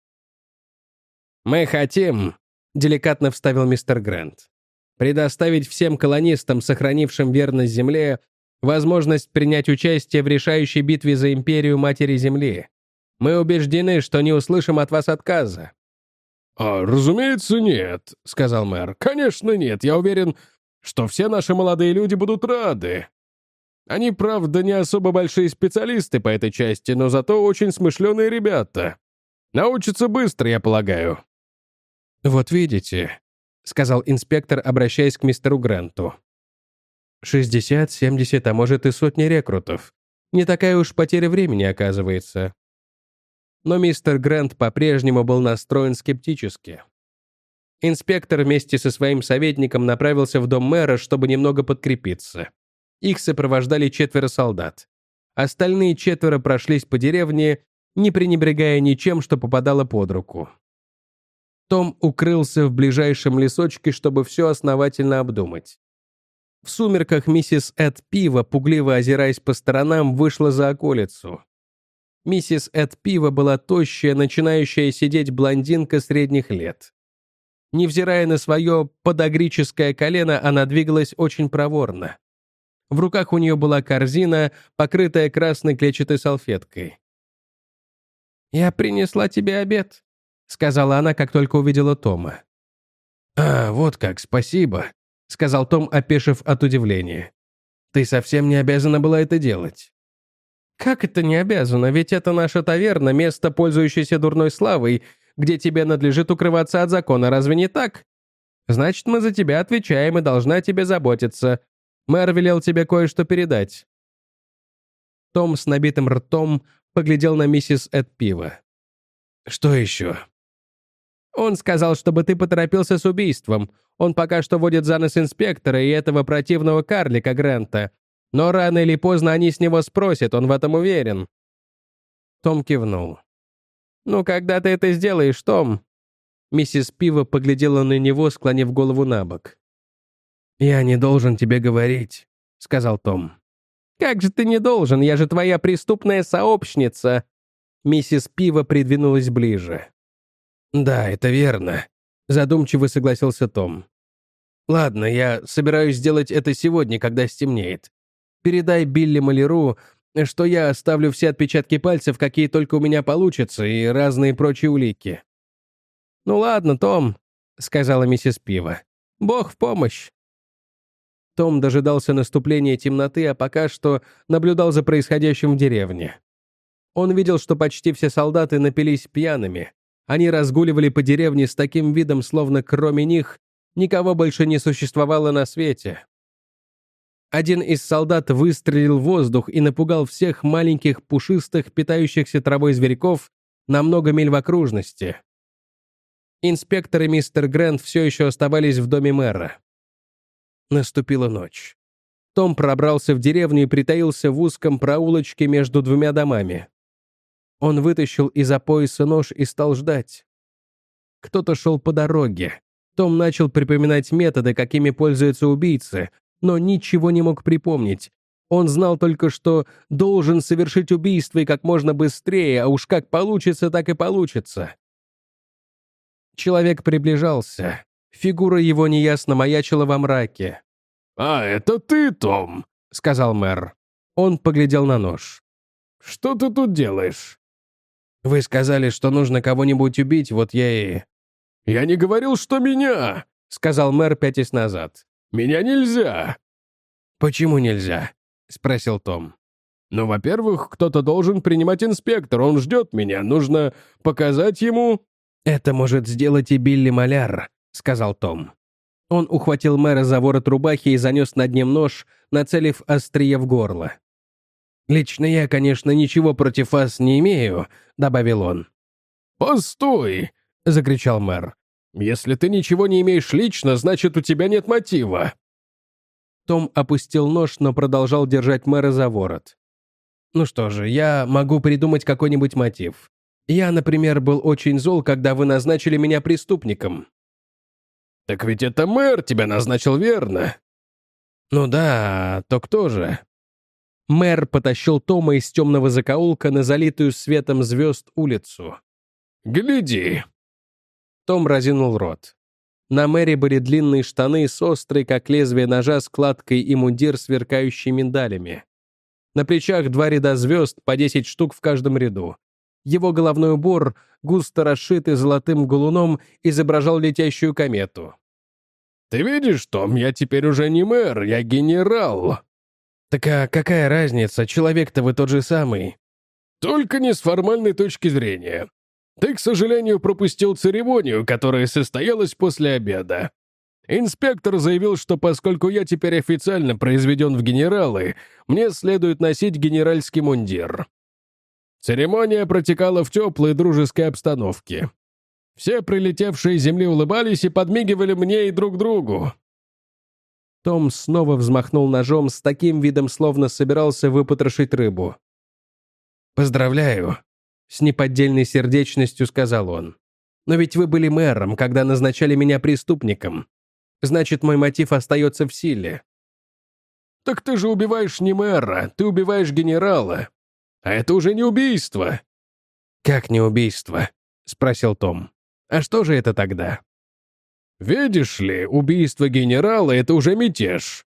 «Мы хотим», — деликатно вставил мистер Грант, «предоставить всем колонистам, сохранившим верность Земле, возможность принять участие в решающей битве за империю Матери Земли. Мы убеждены, что не услышим от вас отказа». «А, разумеется, нет», — сказал мэр. «Конечно, нет. Я уверен, что все наши молодые люди будут рады. Они, правда, не особо большие специалисты по этой части, но зато очень смышленые ребята. Научатся быстро, я полагаю». «Вот видите», — сказал инспектор, обращаясь к мистеру Гранту. «шестьдесят, семьдесят, а может и сотни рекрутов. Не такая уж потеря времени, оказывается». Но мистер Грант по-прежнему был настроен скептически. Инспектор вместе со своим советником направился в дом мэра, чтобы немного подкрепиться. Их сопровождали четверо солдат. Остальные четверо прошлись по деревне, не пренебрегая ничем, что попадало под руку. Том укрылся в ближайшем лесочке, чтобы все основательно обдумать. В сумерках миссис Эд Пиво, пугливо озираясь по сторонам, вышла за околицу. Миссис Эд Пиво была тощая, начинающая сидеть блондинка средних лет. Невзирая на свое подагрическое колено, она двигалась очень проворно. В руках у нее была корзина, покрытая красной клетчатой салфеткой. «Я принесла тебе обед», — сказала она, как только увидела Тома. «А, вот как, спасибо», — сказал Том, опешив от удивления. «Ты совсем не обязана была это делать». «Как это не обязана? Ведь это наша таверна, место, пользующееся дурной славой, где тебе надлежит укрываться от закона, разве не так? Значит, мы за тебя отвечаем и должны о тебе заботиться. Мэр велел тебе кое-что передать». Том с набитым ртом поглядел на миссис Эд Пиво. «Что еще?» «Он сказал, чтобы ты поторопился с убийством. Он пока что водит за нос инспектора и этого противного карлика Гранта. Но рано или поздно они с него спросят, он в этом уверен». Том кивнул. «Ну, когда ты это сделаешь, Том?» Миссис Пиво поглядела на него, склонив голову на бок. «Я не должен тебе говорить», — сказал Том. «Как же ты не должен? Я же твоя преступная сообщница!» Миссис Пиво придвинулась ближе. «Да, это верно», — задумчиво согласился Том. «Ладно, я собираюсь сделать это сегодня, когда стемнеет. Передай Билли Маляру, что я оставлю все отпечатки пальцев, какие только у меня получатся, и разные прочие улики». «Ну ладно, Том», — сказала миссис Пиво. «Бог в помощь». Том дожидался наступления темноты, а пока что наблюдал за происходящим в деревне. Он видел, что почти все солдаты напились пьяными. Они разгуливали по деревне с таким видом, словно кроме них никого больше не существовало на свете. Один из солдат выстрелил в воздух и напугал всех маленьких, пушистых, питающихся травой зверьков на много миль в окружности. Инспектор и мистер Грант все еще оставались в доме мэра. Наступила ночь. Том пробрался в деревню и притаился в узком проулочке между двумя домами. Он вытащил из-за пояса нож и стал ждать. Кто-то шел по дороге. Том начал припоминать методы, какими пользуются убийцы, но ничего не мог припомнить. Он знал только, что должен совершить убийство и как можно быстрее, а уж как получится, так и получится. Человек приближался. Фигура его неясно маячила во мраке. «А, это ты, Том», — сказал мэр. Он поглядел на нож. «Что ты тут делаешь?» «Вы сказали, что нужно кого-нибудь убить, вот я и...» «Я не говорил, что меня», — сказал мэр, пятясь назад. «Меня нельзя». «Почему нельзя?» — спросил Том. «Ну, во-первых, кто-то должен принимать инспектор, он ждет меня, нужно показать ему...» «Это может сделать и Билли Маляр», — сказал Том. Он ухватил мэра за ворот рубахи и занес над ним нож, нацелив острие в горло. «Лично я, конечно, ничего против вас не имею», — добавил он. «Постой!» — закричал мэр. «Если ты ничего не имеешь лично, значит, у тебя нет мотива». Том опустил нож, но продолжал держать мэра за ворот. «Ну что же, я могу придумать какой-нибудь мотив. Я, например, был очень зол, когда вы назначили меня преступником». «Так ведь это мэр тебя назначил, верно?» «Ну да, то кто же?» Мэр потащил Тома из темного закоулка на залитую светом звезд улицу. «Гляди!» Том разинул рот. На мэре были длинные штаны с острой, как лезвие ножа, складкой и мундир, сверкающий миндалями. На плечах два ряда звезд, по десять штук в каждом ряду. Его головной убор, густо расшитый золотым галуном, изображал летящую комету. «Ты видишь, Том, я теперь уже не мэр, я генерал!» «Так а какая разница? Человек-то вы тот же самый». «Только не с формальной точки зрения. Ты, к сожалению, пропустил церемонию, которая состоялась после обеда. Инспектор заявил, что поскольку я теперь официально произведен в генералы, мне следует носить генеральский мундир. Церемония протекала в теплой дружеской обстановке. Все прилетевшие с земли улыбались и подмигивали мне и друг другу». Том снова взмахнул ножом с таким видом, словно собирался выпотрошить рыбу. «Поздравляю», — с неподдельной сердечностью сказал он. «Но ведь вы были мэром, когда назначали меня преступником. Значит, мой мотив остается в силе». «Так ты же убиваешь не мэра, ты убиваешь генерала. А это уже не убийство». «Как не убийство?» — спросил Том. «А что же это тогда?» «Видишь ли, убийство генерала — это уже мятеж».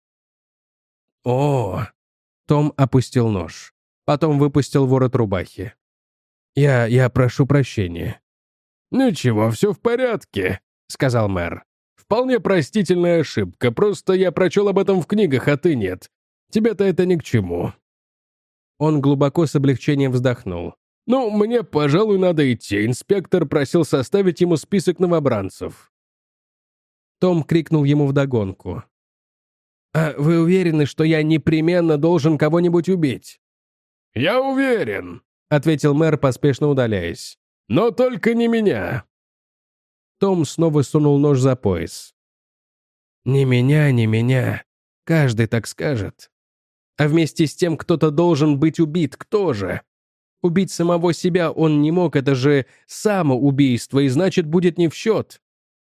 «О!» — Том опустил нож. Потом выпустил ворот рубахи. «Я... я прошу прощения». «Ничего, все в порядке», — сказал мэр. «Вполне простительная ошибка, просто я прочел об этом в книгах, а ты нет. Тебе-то это ни к чему». Он глубоко с облегчением вздохнул. «Ну, мне, пожалуй, надо идти. Инспектор просил составить ему список новобранцев». Том крикнул ему вдогонку. «А вы уверены, что я непременно должен кого-нибудь убить?» «Я уверен», — ответил мэр, поспешно удаляясь. «Но только не меня». Том снова сунул нож за пояс. «Не меня, не меня. Каждый так скажет. А вместе с тем кто-то должен быть убит. Кто же? Убить самого себя он не мог, это же самоубийство, и значит, будет не в счет».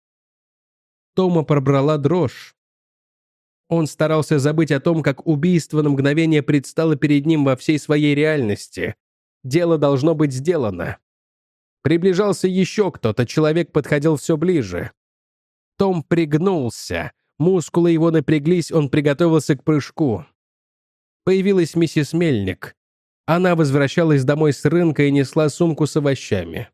Тома пробрала дрожь. Он старался забыть о том, как убийство на мгновение предстало перед ним во всей своей реальности. Дело должно быть сделано. Приближался еще кто-то, человек подходил все ближе. Том пригнулся. Мускулы его напряглись, он приготовился к прыжку. Появилась миссис Мельник. Она возвращалась домой с рынка и несла сумку с овощами.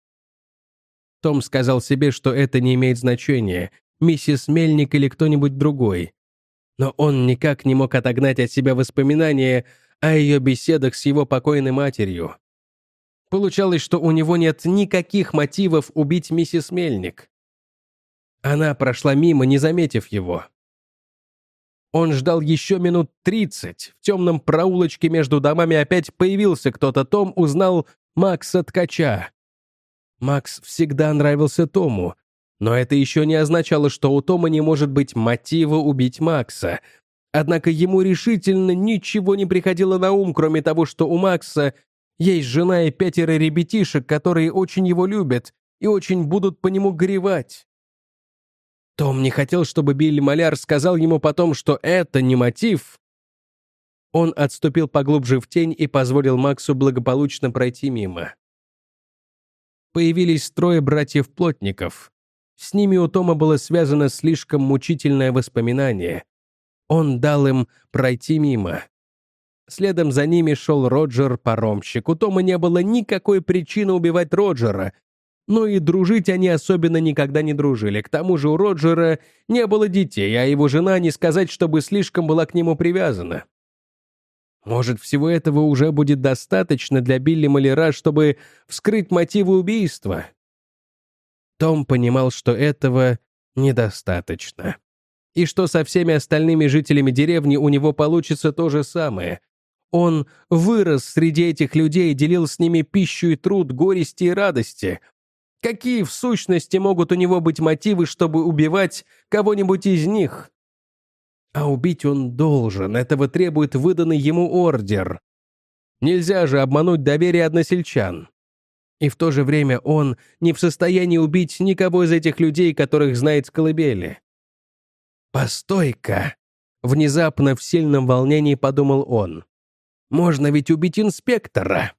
Том сказал себе, что это не имеет значения, миссис Мельник или кто-нибудь другой. Но он никак не мог отогнать от себя воспоминания о ее беседах с его покойной матерью. Получалось, что у него нет никаких мотивов убить миссис Мельник. Она прошла мимо, не заметив его. Он ждал еще минут тридцать. В темном проулочке между домами опять появился кто-то. Том узнал Макса Ткача. Макс всегда нравился Тому, но это еще не означало, что у Тома не может быть мотива убить Макса. Однако ему решительно ничего не приходило на ум, кроме того, что у Макса есть жена и пятеро ребятишек, которые очень его любят и очень будут по нему горевать. Том не хотел, чтобы Билли Маляр сказал ему потом, что это не мотив. Он отступил поглубже в тень и позволил Максу благополучно пройти мимо. Появились трое братьев-плотников. С ними у Тома было связано слишком мучительное воспоминание. Он дал им пройти мимо. Следом за ними шел Роджер-паромщик. У Тома не было никакой причины убивать Роджера, но и дружить они особенно никогда не дружили. К тому же у Роджера не было детей, а его жена, не сказать, чтобы слишком была к нему привязана. Может, всего этого уже будет достаточно для Билли Маляра, чтобы вскрыть мотивы убийства? Том понимал, что этого недостаточно. И что со всеми остальными жителями деревни у него получится то же самое. Он вырос среди этих людей, делил с ними пищу и труд, горести и радости. Какие в сущности могут у него быть мотивы, чтобы убивать кого-нибудь из них? А убить он должен, этого требует выданный ему ордер. Нельзя же обмануть доверие односельчан. И в то же время он не в состоянии убить никого из этих людей, которых знает с колыбели. «Постой-ка!» — внезапно в сильном волнении подумал он. «Можно ведь убить инспектора!»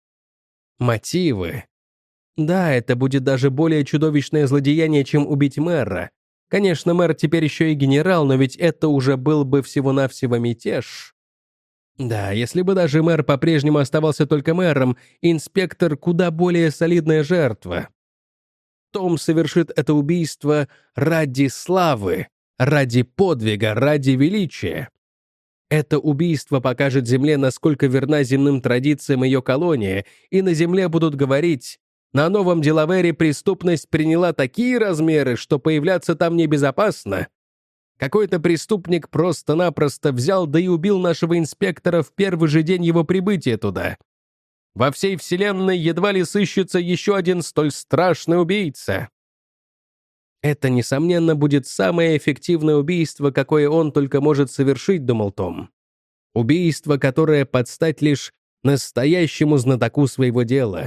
Мотивы. Да, это будет даже более чудовищное злодеяние, чем убить мэра. Конечно, мэр теперь еще и генерал, но ведь это уже был бы всего-навсего мятеж. Да, если бы даже мэр по-прежнему оставался только мэром, инспектор куда более солидная жертва. Том совершит это убийство ради славы, ради подвига, ради величия. Это убийство покажет Земле, насколько верна земным традициям ее колония, и на Земле будут говорить: на новом Делавере преступность приняла такие размеры, что появляться там небезопасно. Какой-то преступник просто-напросто взял да и убил нашего инспектора в первый же день его прибытия туда. Во всей вселенной едва ли сыщется еще один столь страшный убийца. Это, несомненно, будет самое эффективное убийство, какое он только может совершить, думал Том. Убийство, которое подстать лишь настоящему знатоку своего дела.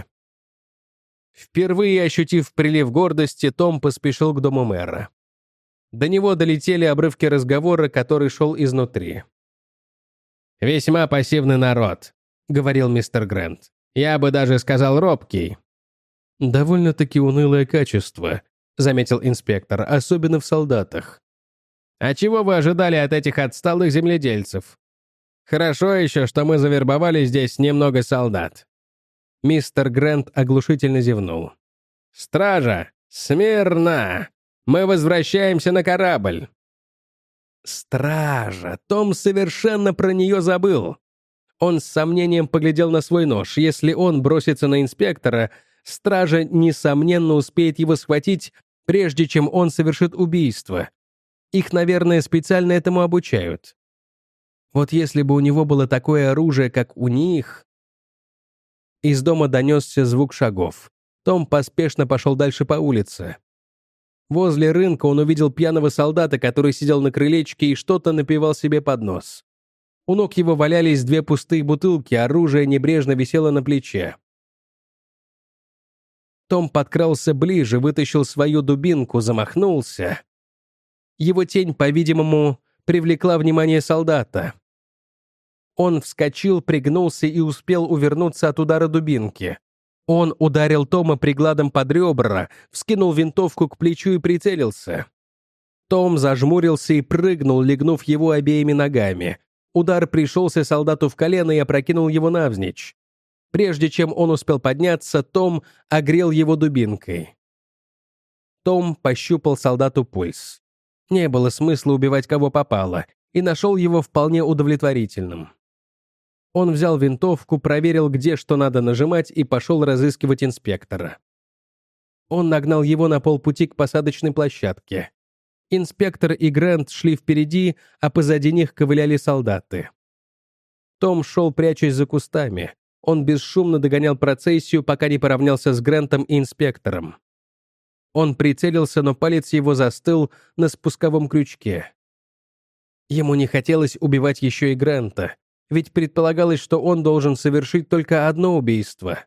Впервые ощутив прилив гордости, Том поспешил к дому мэра. До него долетели обрывки разговора, который шел изнутри. «Весьма пассивный народ», — говорил мистер Грант. «Я бы даже сказал робкий». «Довольно-таки унылое качество», — заметил инспектор, «особенно в солдатах». «А чего вы ожидали от этих отсталых земледельцев? Хорошо еще, что мы завербовали здесь немного солдат». Мистер Грант оглушительно зевнул. «Стража! Смирно! Мы возвращаемся на корабль!» Стража! Том совершенно про нее забыл. Он с сомнением поглядел на свой нож. Если он бросится на инспектора, стража, несомненно, успеет его схватить, прежде чем он совершит убийство. Их, наверное, специально этому обучают. Вот если бы у него было такое оружие, как у них... Из дома донесся звук шагов. Том поспешно пошел дальше по улице. Возле рынка он увидел пьяного солдата, который сидел на крылечке и что-то напевал себе под нос. У ног его валялись две пустые бутылки, оружие небрежно висело на плече. Том подкрался ближе, вытащил свою дубинку, замахнулся. Его тень, по-видимому, привлекла внимание солдата. Он вскочил, пригнулся и успел увернуться от удара дубинки. Он ударил Тома прикладом под ребра, вскинул винтовку к плечу и прицелился. Том зажмурился и прыгнул, легнув его обеими ногами. Удар пришелся солдату в колено и опрокинул его навзничь. Прежде чем он успел подняться, Том огрел его дубинкой. Том пощупал солдату пульс. Не было смысла убивать кого попало, и нашел его вполне удовлетворительным. Он взял винтовку, проверил, где что надо нажимать, и пошел разыскивать инспектора. Он нагнал его на полпути к посадочной площадке. Инспектор и Грант шли впереди, а позади них ковыляли солдаты. Том шел, прячась за кустами. Он бесшумно догонял процессию, пока не поравнялся с Грантом и инспектором. Он прицелился, но палец его застыл на спусковом крючке. Ему не хотелось убивать еще и Гранта, ведь предполагалось, что он должен совершить только одно убийство.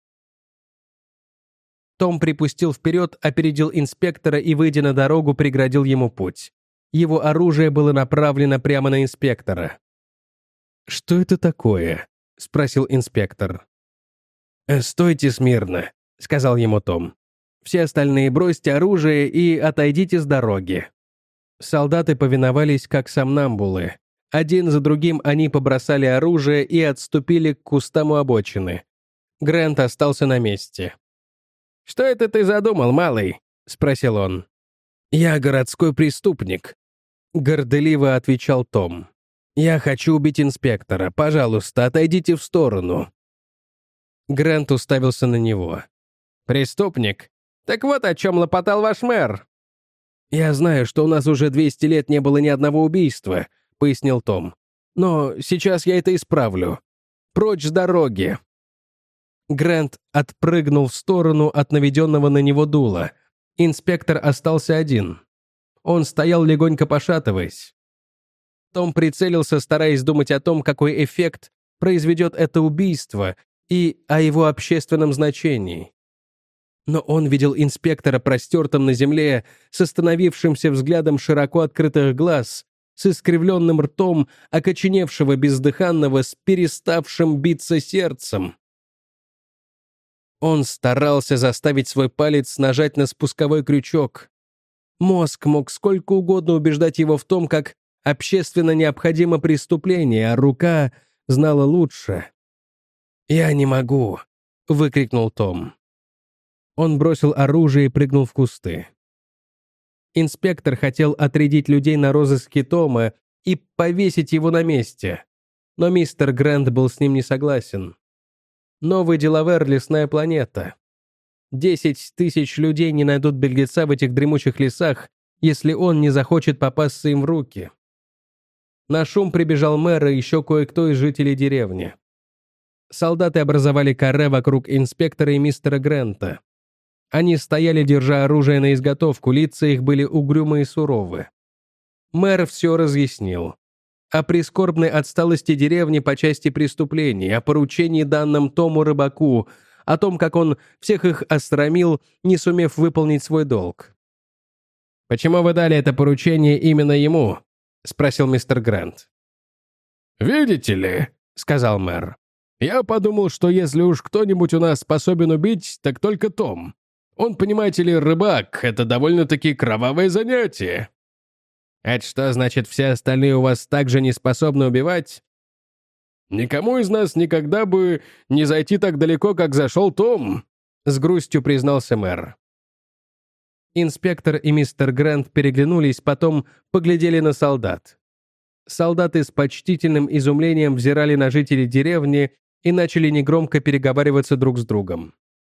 Том припустил вперед, опередил инспектора и, выйдя на дорогу, преградил ему путь. Его оружие было направлено прямо на инспектора. «Что это такое?» — спросил инспектор. «Стойте смирно», — сказал ему Том. «Все остальные бросьте оружие и отойдите с дороги». Солдаты повиновались как сомнамбулы. Один за другим они побросали оружие и отступили к кустам у обочины. Грант остался на месте. «Что это ты задумал, малый?» — спросил он. «Я городской преступник», — горделиво отвечал Том. «Я хочу убить инспектора. Пожалуйста, отойдите в сторону». Грант уставился на него. «Преступник? Так вот о чем лопотал ваш мэр». «Я знаю, что у нас уже двести лет не было ни одного убийства», — пояснил Том. «Но сейчас я это исправлю. Прочь с дороги». Грант отпрыгнул в сторону от наведенного на него дула. Инспектор остался один. Он стоял, легонько пошатываясь. Том прицелился, стараясь думать о том, какой эффект произведет это убийство и о его общественном значении. Но он видел инспектора простертым на земле, с остановившимся взглядом широко открытых глаз, с искривленным ртом, окоченевшего бездыханного, с переставшим биться сердцем. Он старался заставить свой палец нажать на спусковой крючок. Мозг мог сколько угодно убеждать его в том, как общественно необходимо преступление, а рука знала лучше. «Я не могу», — выкрикнул Том. Он бросил оружие и прыгнул в кусты. Инспектор хотел отрядить людей на розыске Тома и повесить его на месте, но мистер Грант был с ним не согласен. Новый Делавэр — лесная планета. Десять тысяч людей не найдут беглеца в этих дремучих лесах, если он не захочет попасться им в руки. На шум прибежал мэр и еще кое-кто из жителей деревни. Солдаты образовали каре вокруг инспектора и мистера Грэнта. Они стояли, держа оружие на изготовку, лица их были угрюмы и суровы. Мэр все разъяснил. О прискорбной отсталости деревни по части преступлений, о поручении данном Тому рыбаку, о том, как он всех их осрамил, не сумев выполнить свой долг. «Почему вы дали это поручение именно ему?» — спросил мистер Грант. «Видите ли», — сказал мэр, — «я подумал, что если уж кто-нибудь у нас способен убить, так только Том. Он, понимаете ли, рыбак, это довольно-таки кровавое занятие». «Это что, значит, все остальные у вас также не способны убивать?» «Никому из нас никогда бы не зайти так далеко, как зашел Том», — с грустью признался мэр. Инспектор и мистер Грант переглянулись, потом поглядели на солдат. Солдаты с почтительным изумлением взирали на жителей деревни и начали негромко переговариваться друг с другом.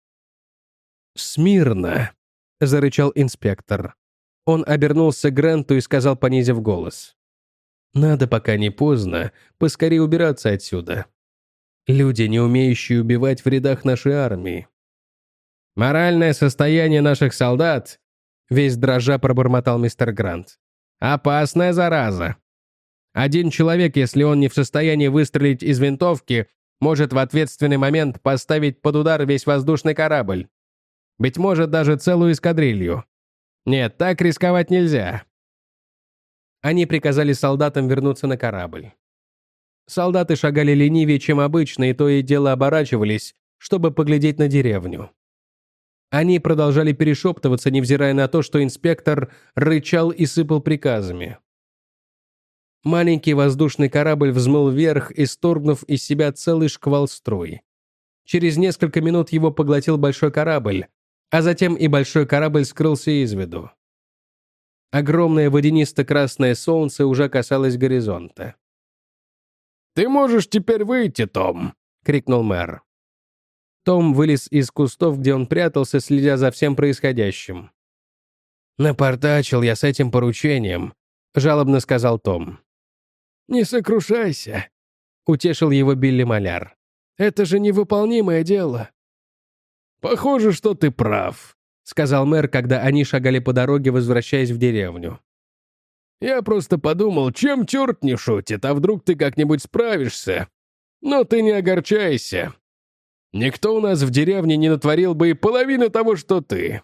«Смирно!» — зарычал инспектор. Он обернулся к Гранту и сказал, понизив голос. «Надо, пока не поздно, поскорее убираться отсюда. Люди, не умеющие убивать в рядах нашей армии». «Моральное состояние наших солдат», — весь дрожа пробормотал мистер Грант, — «опасная зараза. Один человек, если он не в состоянии выстрелить из винтовки, может в ответственный момент поставить под удар весь воздушный корабль. Быть может, даже целую эскадрилью. Нет, так рисковать нельзя». Они приказали солдатам вернуться на корабль. Солдаты шагали ленивее, чем обычно, и то и дело оборачивались, чтобы поглядеть на деревню. Они продолжали перешептываться, невзирая на то, что инспектор рычал и сыпал приказами. Маленький воздушный корабль взмыл вверх, исторгнув из себя целый шквал струй. Через несколько минут его поглотил большой корабль, а затем и большой корабль скрылся из виду. Огромное водянисто-красное солнце уже касалось горизонта. «Ты можешь теперь выйти, Том!» — крикнул мэр. Том вылез из кустов, где он прятался, следя за всем происходящим. «Напортачил я с этим поручением», — жалобно сказал Том. «Не сокрушайся», — утешил его Билли Маляр. «Это же невыполнимое дело». «Похоже, что ты прав», — сказал мэр, когда они шагали по дороге, возвращаясь в деревню. «Я просто подумал, чем черт не шутит, а вдруг ты как-нибудь справишься? Но ты не огорчайся. Никто у нас в деревне не натворил бы и половины того, что ты».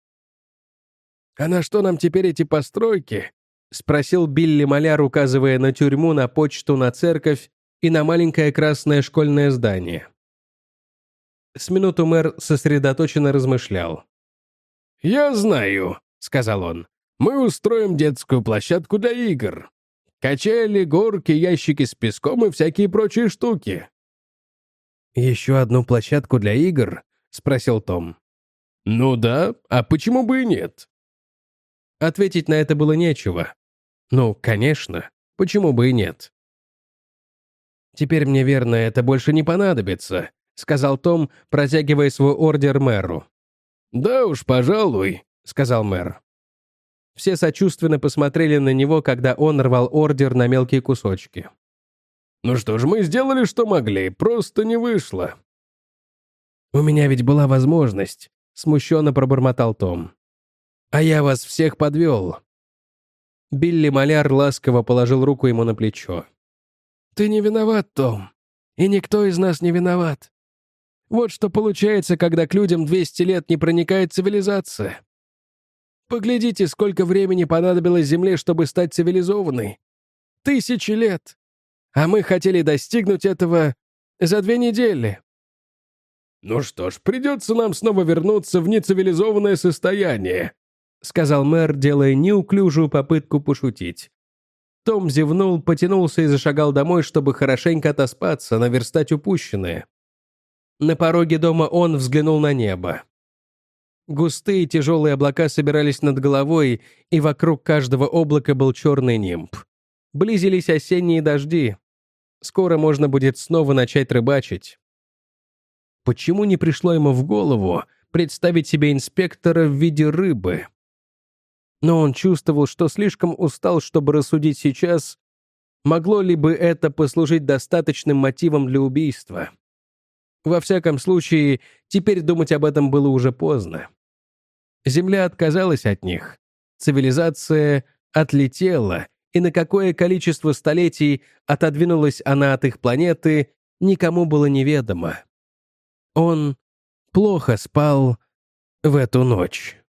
«А на что нам теперь эти постройки?» — спросил Билли Маляр, указывая на тюрьму, на почту, на церковь и на маленькое красное школьное здание. С минуту мэр сосредоточенно размышлял. «Я знаю», — сказал он. «Мы устроим детскую площадку для игр. Качели, горки, ящики с песком и всякие прочие штуки». «Еще одну площадку для игр?» — спросил Том. «Ну да, а почему бы и нет?» Ответить на это было нечего. Ну, конечно, почему бы и нет? «Теперь мне, верно, это больше не понадобится», — сказал Том, протягивая свой ордер мэру. «Да уж, пожалуй», — сказал мэр. Все сочувственно посмотрели на него, когда он рвал ордер на мелкие кусочки. «Ну что ж, мы сделали, что могли, просто не вышло». «У меня ведь была возможность», — смущенно пробормотал Том. «А я вас всех подвел». Билли Маляр ласково положил руку ему на плечо. «Ты не виноват, Том. И никто из нас не виноват. Вот что получается, когда к людям двести лет не проникает цивилизация. Поглядите, сколько времени понадобилось Земле, чтобы стать цивилизованной. Тысячи лет. А мы хотели достигнуть этого за две недели. «Ну что ж, придется нам снова вернуться в нецивилизованное состояние», сказал мэр, делая неуклюжую попытку пошутить. Том зевнул, потянулся и зашагал домой, чтобы хорошенько отоспаться, наверстать упущенное. На пороге дома он взглянул на небо. Густые тяжелые облака собирались над головой, и вокруг каждого облака был черный нимб. Близились осенние дожди. Скоро можно будет снова начать рыбачить. Почему не пришло ему в голову представить себе инспектора в виде рыбы? Но он чувствовал, что слишком устал, чтобы рассудить сейчас, могло ли бы это послужить достаточным мотивом для убийства. Во всяком случае, теперь думать об этом было уже поздно. Земля отказалась от них. Цивилизация отлетела, и на какое количество столетий отодвинулась она от их планеты, никому было неведомо. Он плохо спал в эту ночь.